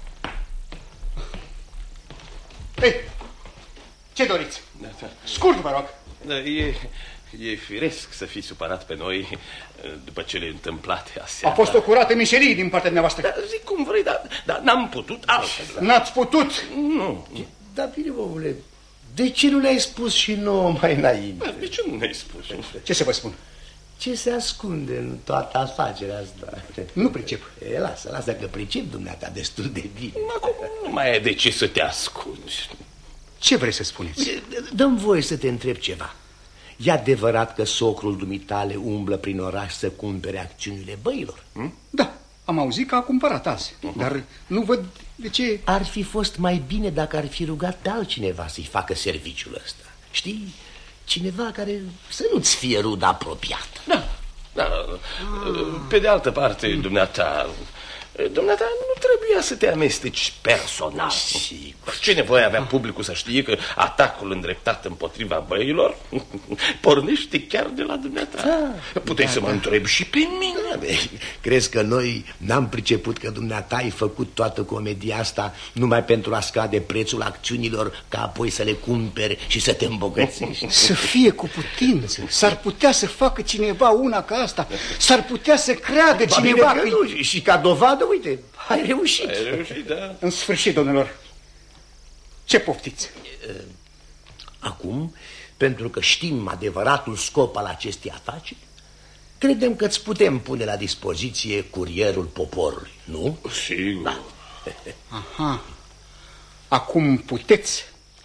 Ei, ce doriți? Scurt, vă rog. E firesc să fii supărat pe noi după cele întâmplate aseară. A fost o curată mișerie din partea dumneavoastră. Da, zic cum vrei, dar n-am putut altfel. N-ați putut? Nu. Dar bine, omule, de ce nu ne-ai spus și nouă mai înainte? De ce nu ne-ai spus? Ce să vă spun? Ce se ascunde în toată afacerea asta? Nu pricep. Lasă că pricep dumneata destul de bine. Acum nu mai e de ce să te ascunzi. Ce vrei să spuneți? Dă-mi voie să te întreb ceva. E adevărat că socrul dumitale umblă prin oraș să cumpere acțiunile băilor? Da, am auzit că a cumpărat azi, dar nu văd de ce... Ar fi fost mai bine dacă ar fi rugat pe altcineva să-i facă serviciul ăsta. Știi? Cineva care să nu-ți fie rud apropiat. Da. Pe de altă parte, dumneata nu trebuia să te amesteci personal. Ce nevoie avea publicul să știe că atacul îndreptat împotriva băilor pornește chiar de la dumneata? Puteai să mă întrebi și pe mine. Crezi că noi n-am priceput că dumneata ai făcut toată comedia asta numai pentru a scade prețul acțiunilor, ca apoi să le cumperi și să te îmbogățești? Să fie cu putință. S-ar putea să facă cineva una ca asta. S-ar putea să creadă cineva că... Nu, și ca dovadă, uite, ai reușit. Ai reușit, da. În sfârșit, domnilor, ce poftiți? Acum, pentru că știm adevăratul scop al acestei afaceri, credem că îți putem pune la dispoziție curierul poporului, nu? Sigur. Da. Aha. Acum puteți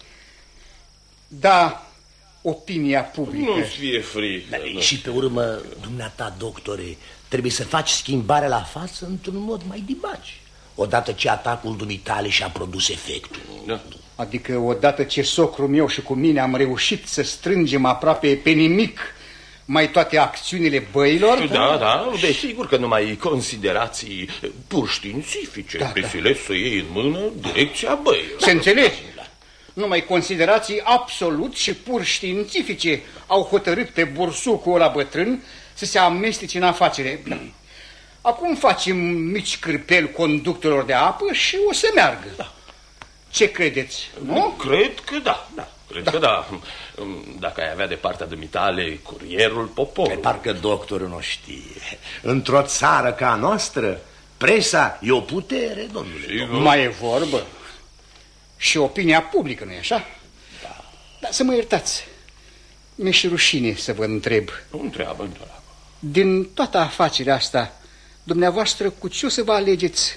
da opinia publică. Nu-ți fie frică. Și pe urmă, dumneata, doctore, trebuie să faci schimbarea la față într-un mod mai dibaci, odată ce atacul dumitale și-a produs efectul. Da. Adică odată ce socrul meu și cu mine am reușit să strângem aproape pe nimic mai toate acțiunile băilor? Da, desigur că numai considerații pur științifice presilesc să iei în mână direcția băilor. Se înțelege? Numai considerații absolut și pur științifice au hotărât pe bursucul ăla bătrân să se amestece în afacere. Acum facem mici cârpeli conductorilor de apă și o să meargă. Da. Ce credeți? Nu? Cred că da. Cred că da. Dacă ai avea de partea dumitale curierul poporului. Parcă doctorul nu știe. Într-o țară ca a noastră, presa e o putere, domnule. Mai e vorbă. Și opinia publică, nu-i așa? Da. Dar să mă iertați, mi-e și rușine să vă întreb. Întreabă. Din toată afacerea asta, dumneavoastră cu ce o să vă alegeți?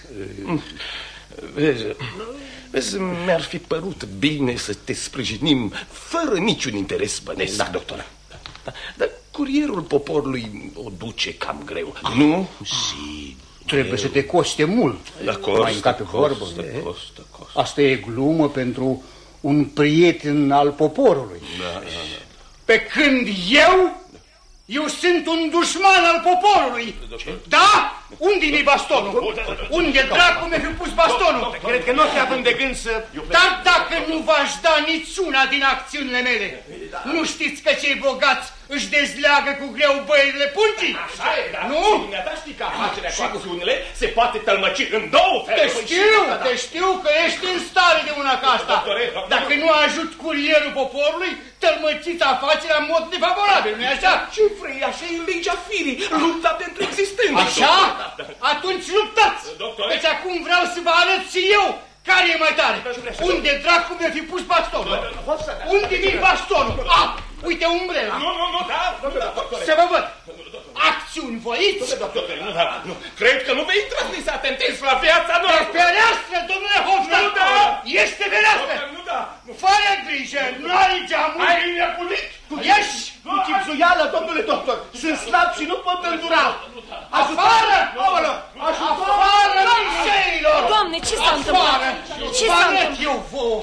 Vezi, mi-ar fi părut bine să te sprijinim fără niciun interes bănesc. Da, doctor. Dar curierul poporului o duce cam greu, nu? Sigur. Trebuie să te coste mult. Da, costă. Asta e glumă pentru un prieten al poporului. Da. Pe când eu sunt un dușman al poporului. Da? Unde-i bastonul? Unde dracu mi-a fi pus bastonul? Cred că nu o fi având de gând să... Dar dacă nu v-aș da niciuna din acțiunile mele, nu știți că cei bogați își dezleagă cu greu băile punții? Așa e, da? Nu? Și dumneata știi că afacerea cu acțiunile se poate tălmăci în două feluri. Te știu că ești în stare de una ca asta. Dacă nu ajut curierul poporului, tălmăciți afacerea în mod defavorabil, nu-i așa? Ce vrei, așa e legea firii, lupta pentru existență. Așa? Atunci luptați! Deci acum vreau să vă arăt și eu care e mai tare. Unde dracu mi-a fi pus bastonul? Unde mi-i bastonul? Uite umbrela. Nu, da. Să vă văd. Acțiuni voiți? Nu, cred că nu vei îndrăzni să atentezi la viața noastră. Pe fereastră, domnule Hofstadt. Nu, da. Este fereastră. Nu, da. Fără grijă, nu are geamuri. Ai nebunit? Ieși! Cu chipzuială, domnule doctor. Sunt slab și nu pot îndura. Afară! Afară, mișeilor! Doamne, ce s-a întâmplat? Ce s-a întâmplat? Eu vouă!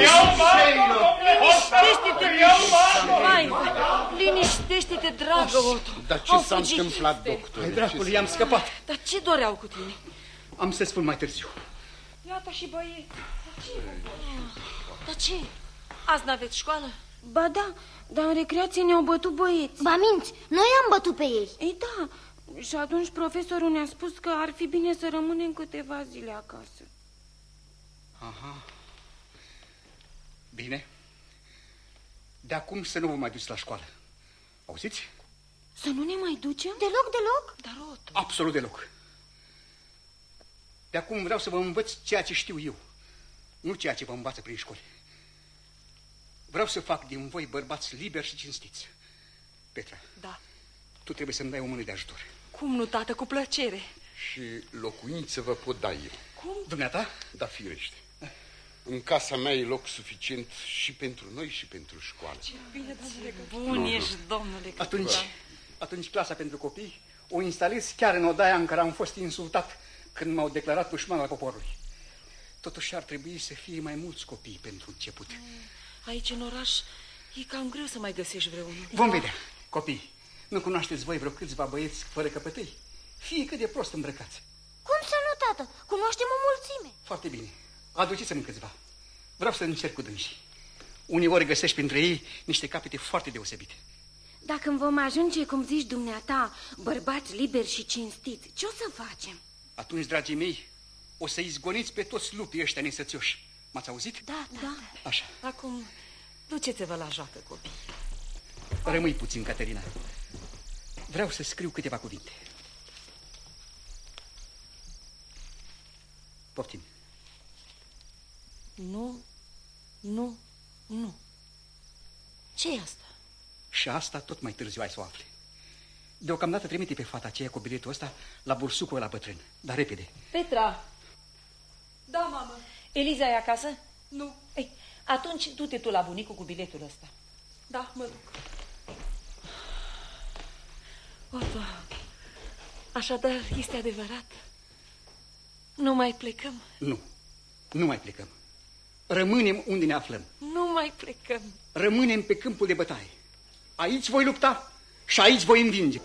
Liniștește-te, dragă Otto. Dar ce s-a întâmplat, doctor? Ai dracului, i-am scăpat. Dar ce doreau cu tine? Am să spun mai târziu. Iată și băieți. Dar ce? Azi n-aveți școală? Ba da, dar în recreație ne-au bătut băieți. Ba minți, noi am bătut pe ei. Ei da, și atunci profesorul ne-a spus că ar fi bine să rămânem câteva zile acasă. Aha. Bine. De acum să nu vă mai duci la școală. Auziți? Să nu ne mai ducem? Deloc? Dar Otto... Absolut deloc. De acum vreau să vă învăț ceea ce știu eu, nu ceea ce vă învață prin școli. Vreau să fac din voi bărbați liberi și cinstiți. Petra. Da. Tu trebuie să-mi dai o mână de ajutor. Cum nu, tată, cu plăcere. Și locuință vă pot da eu. Cum? Dumneata? Da, firește. În casa mea e loc suficient și pentru noi și pentru școală. Ce bine, domnule. Bun ești, domnule. Atunci clasa pentru copii o instalez chiar în odaia în care am fost insultat când m-au declarat dușman al poporului. Totuși ar trebui să fie mai mulți copii pentru început. Aici, în oraș, e cam greu să mai găsești vreunul. Vom vedea, copii. Nu cunoașteți voi vreo câțiva băieți fără căpătâi? Fie cât de prost îmbrăcați. Cum să nu, tată? Cunoaștem o mulțime. Foarte bine. Aduceți-mi câțiva. Vreau să încerc cu dânsii. Uneori găsești printre ei niște capete foarte deosebite. Dacă vom ajunge, cum zici dumneata, bărbați liberi și cinstiți, ce o să facem? Atunci, dragii mei, o să izgoniți pe toți lupii ăștia nesățioși. M-ați auzit? Da. Așa. Acum, duceți-vă la joacă, copii. Rămâi puțin, Caterina. Vreau să scriu câteva cuvinte. Poftim. Nu. Ce-i asta? Și asta tot mai târziu ai să o afli. Deocamdată trimite pe fata aceea cu biletul ăsta la bursucul ăla bătrân, dar repede. Petra! Da, mamă. Eliza e acasă? Nu. Ei, atunci du-te tu la bunicul cu biletul ăsta. Da, mă duc. Otto, așadar este adevărat? Nu mai plecăm? Nu mai plecăm. Rămânem unde ne aflăm. Nu mai plecăm. Rămânem pe câmpul de bătaie. Aici voi lupta și aici voi învinge.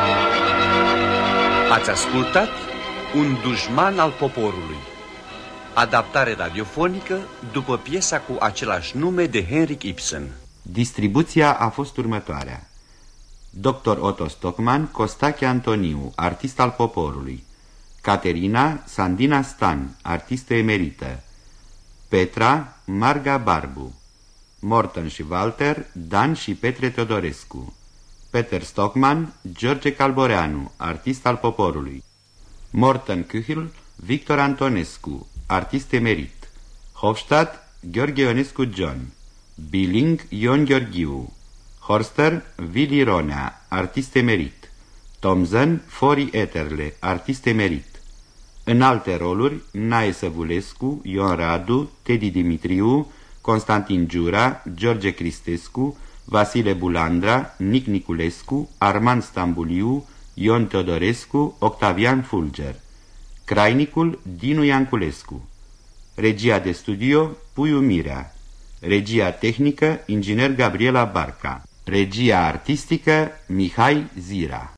Ați ascultat Un dușman al poporului, Adaptare radiofonică după piesa cu același nume de Henrik Ibsen. Distribuția a fost următoarea: Dr. Otto Stockmann, Costache Antoniu, artist al poporului; Caterina Sandina Stan, artistă emerită; Petra Marga Barbu; Morton și Walter Dan și Petre Teodorescu; Peter Stockmann, George Calboreanu, artist al poporului; Morton Kühl, Victor Antonescu, artist emerit; Hofstadt, Gheorghe Ionescu John; Billing, Ion Gheorghiu; Horster, Willy Ronea, artist emerit; Thomson, Fori Eterle, artist emerit. În alte roluri, Nae Săvulescu, Ion Radu, Tedi Dimitriu, Constantin Giura, George Cristescu, Vasile Bulandra, Nic Niculescu, Armand Stambuliu, Ion Teodorescu, Octavian Fulger. Crainicul, Dinu Ianculescu. Regia de studio, Puiu Mirea. Regia tehnică, inginer Gabriela Barca. Regia artistică, Mihai Zira.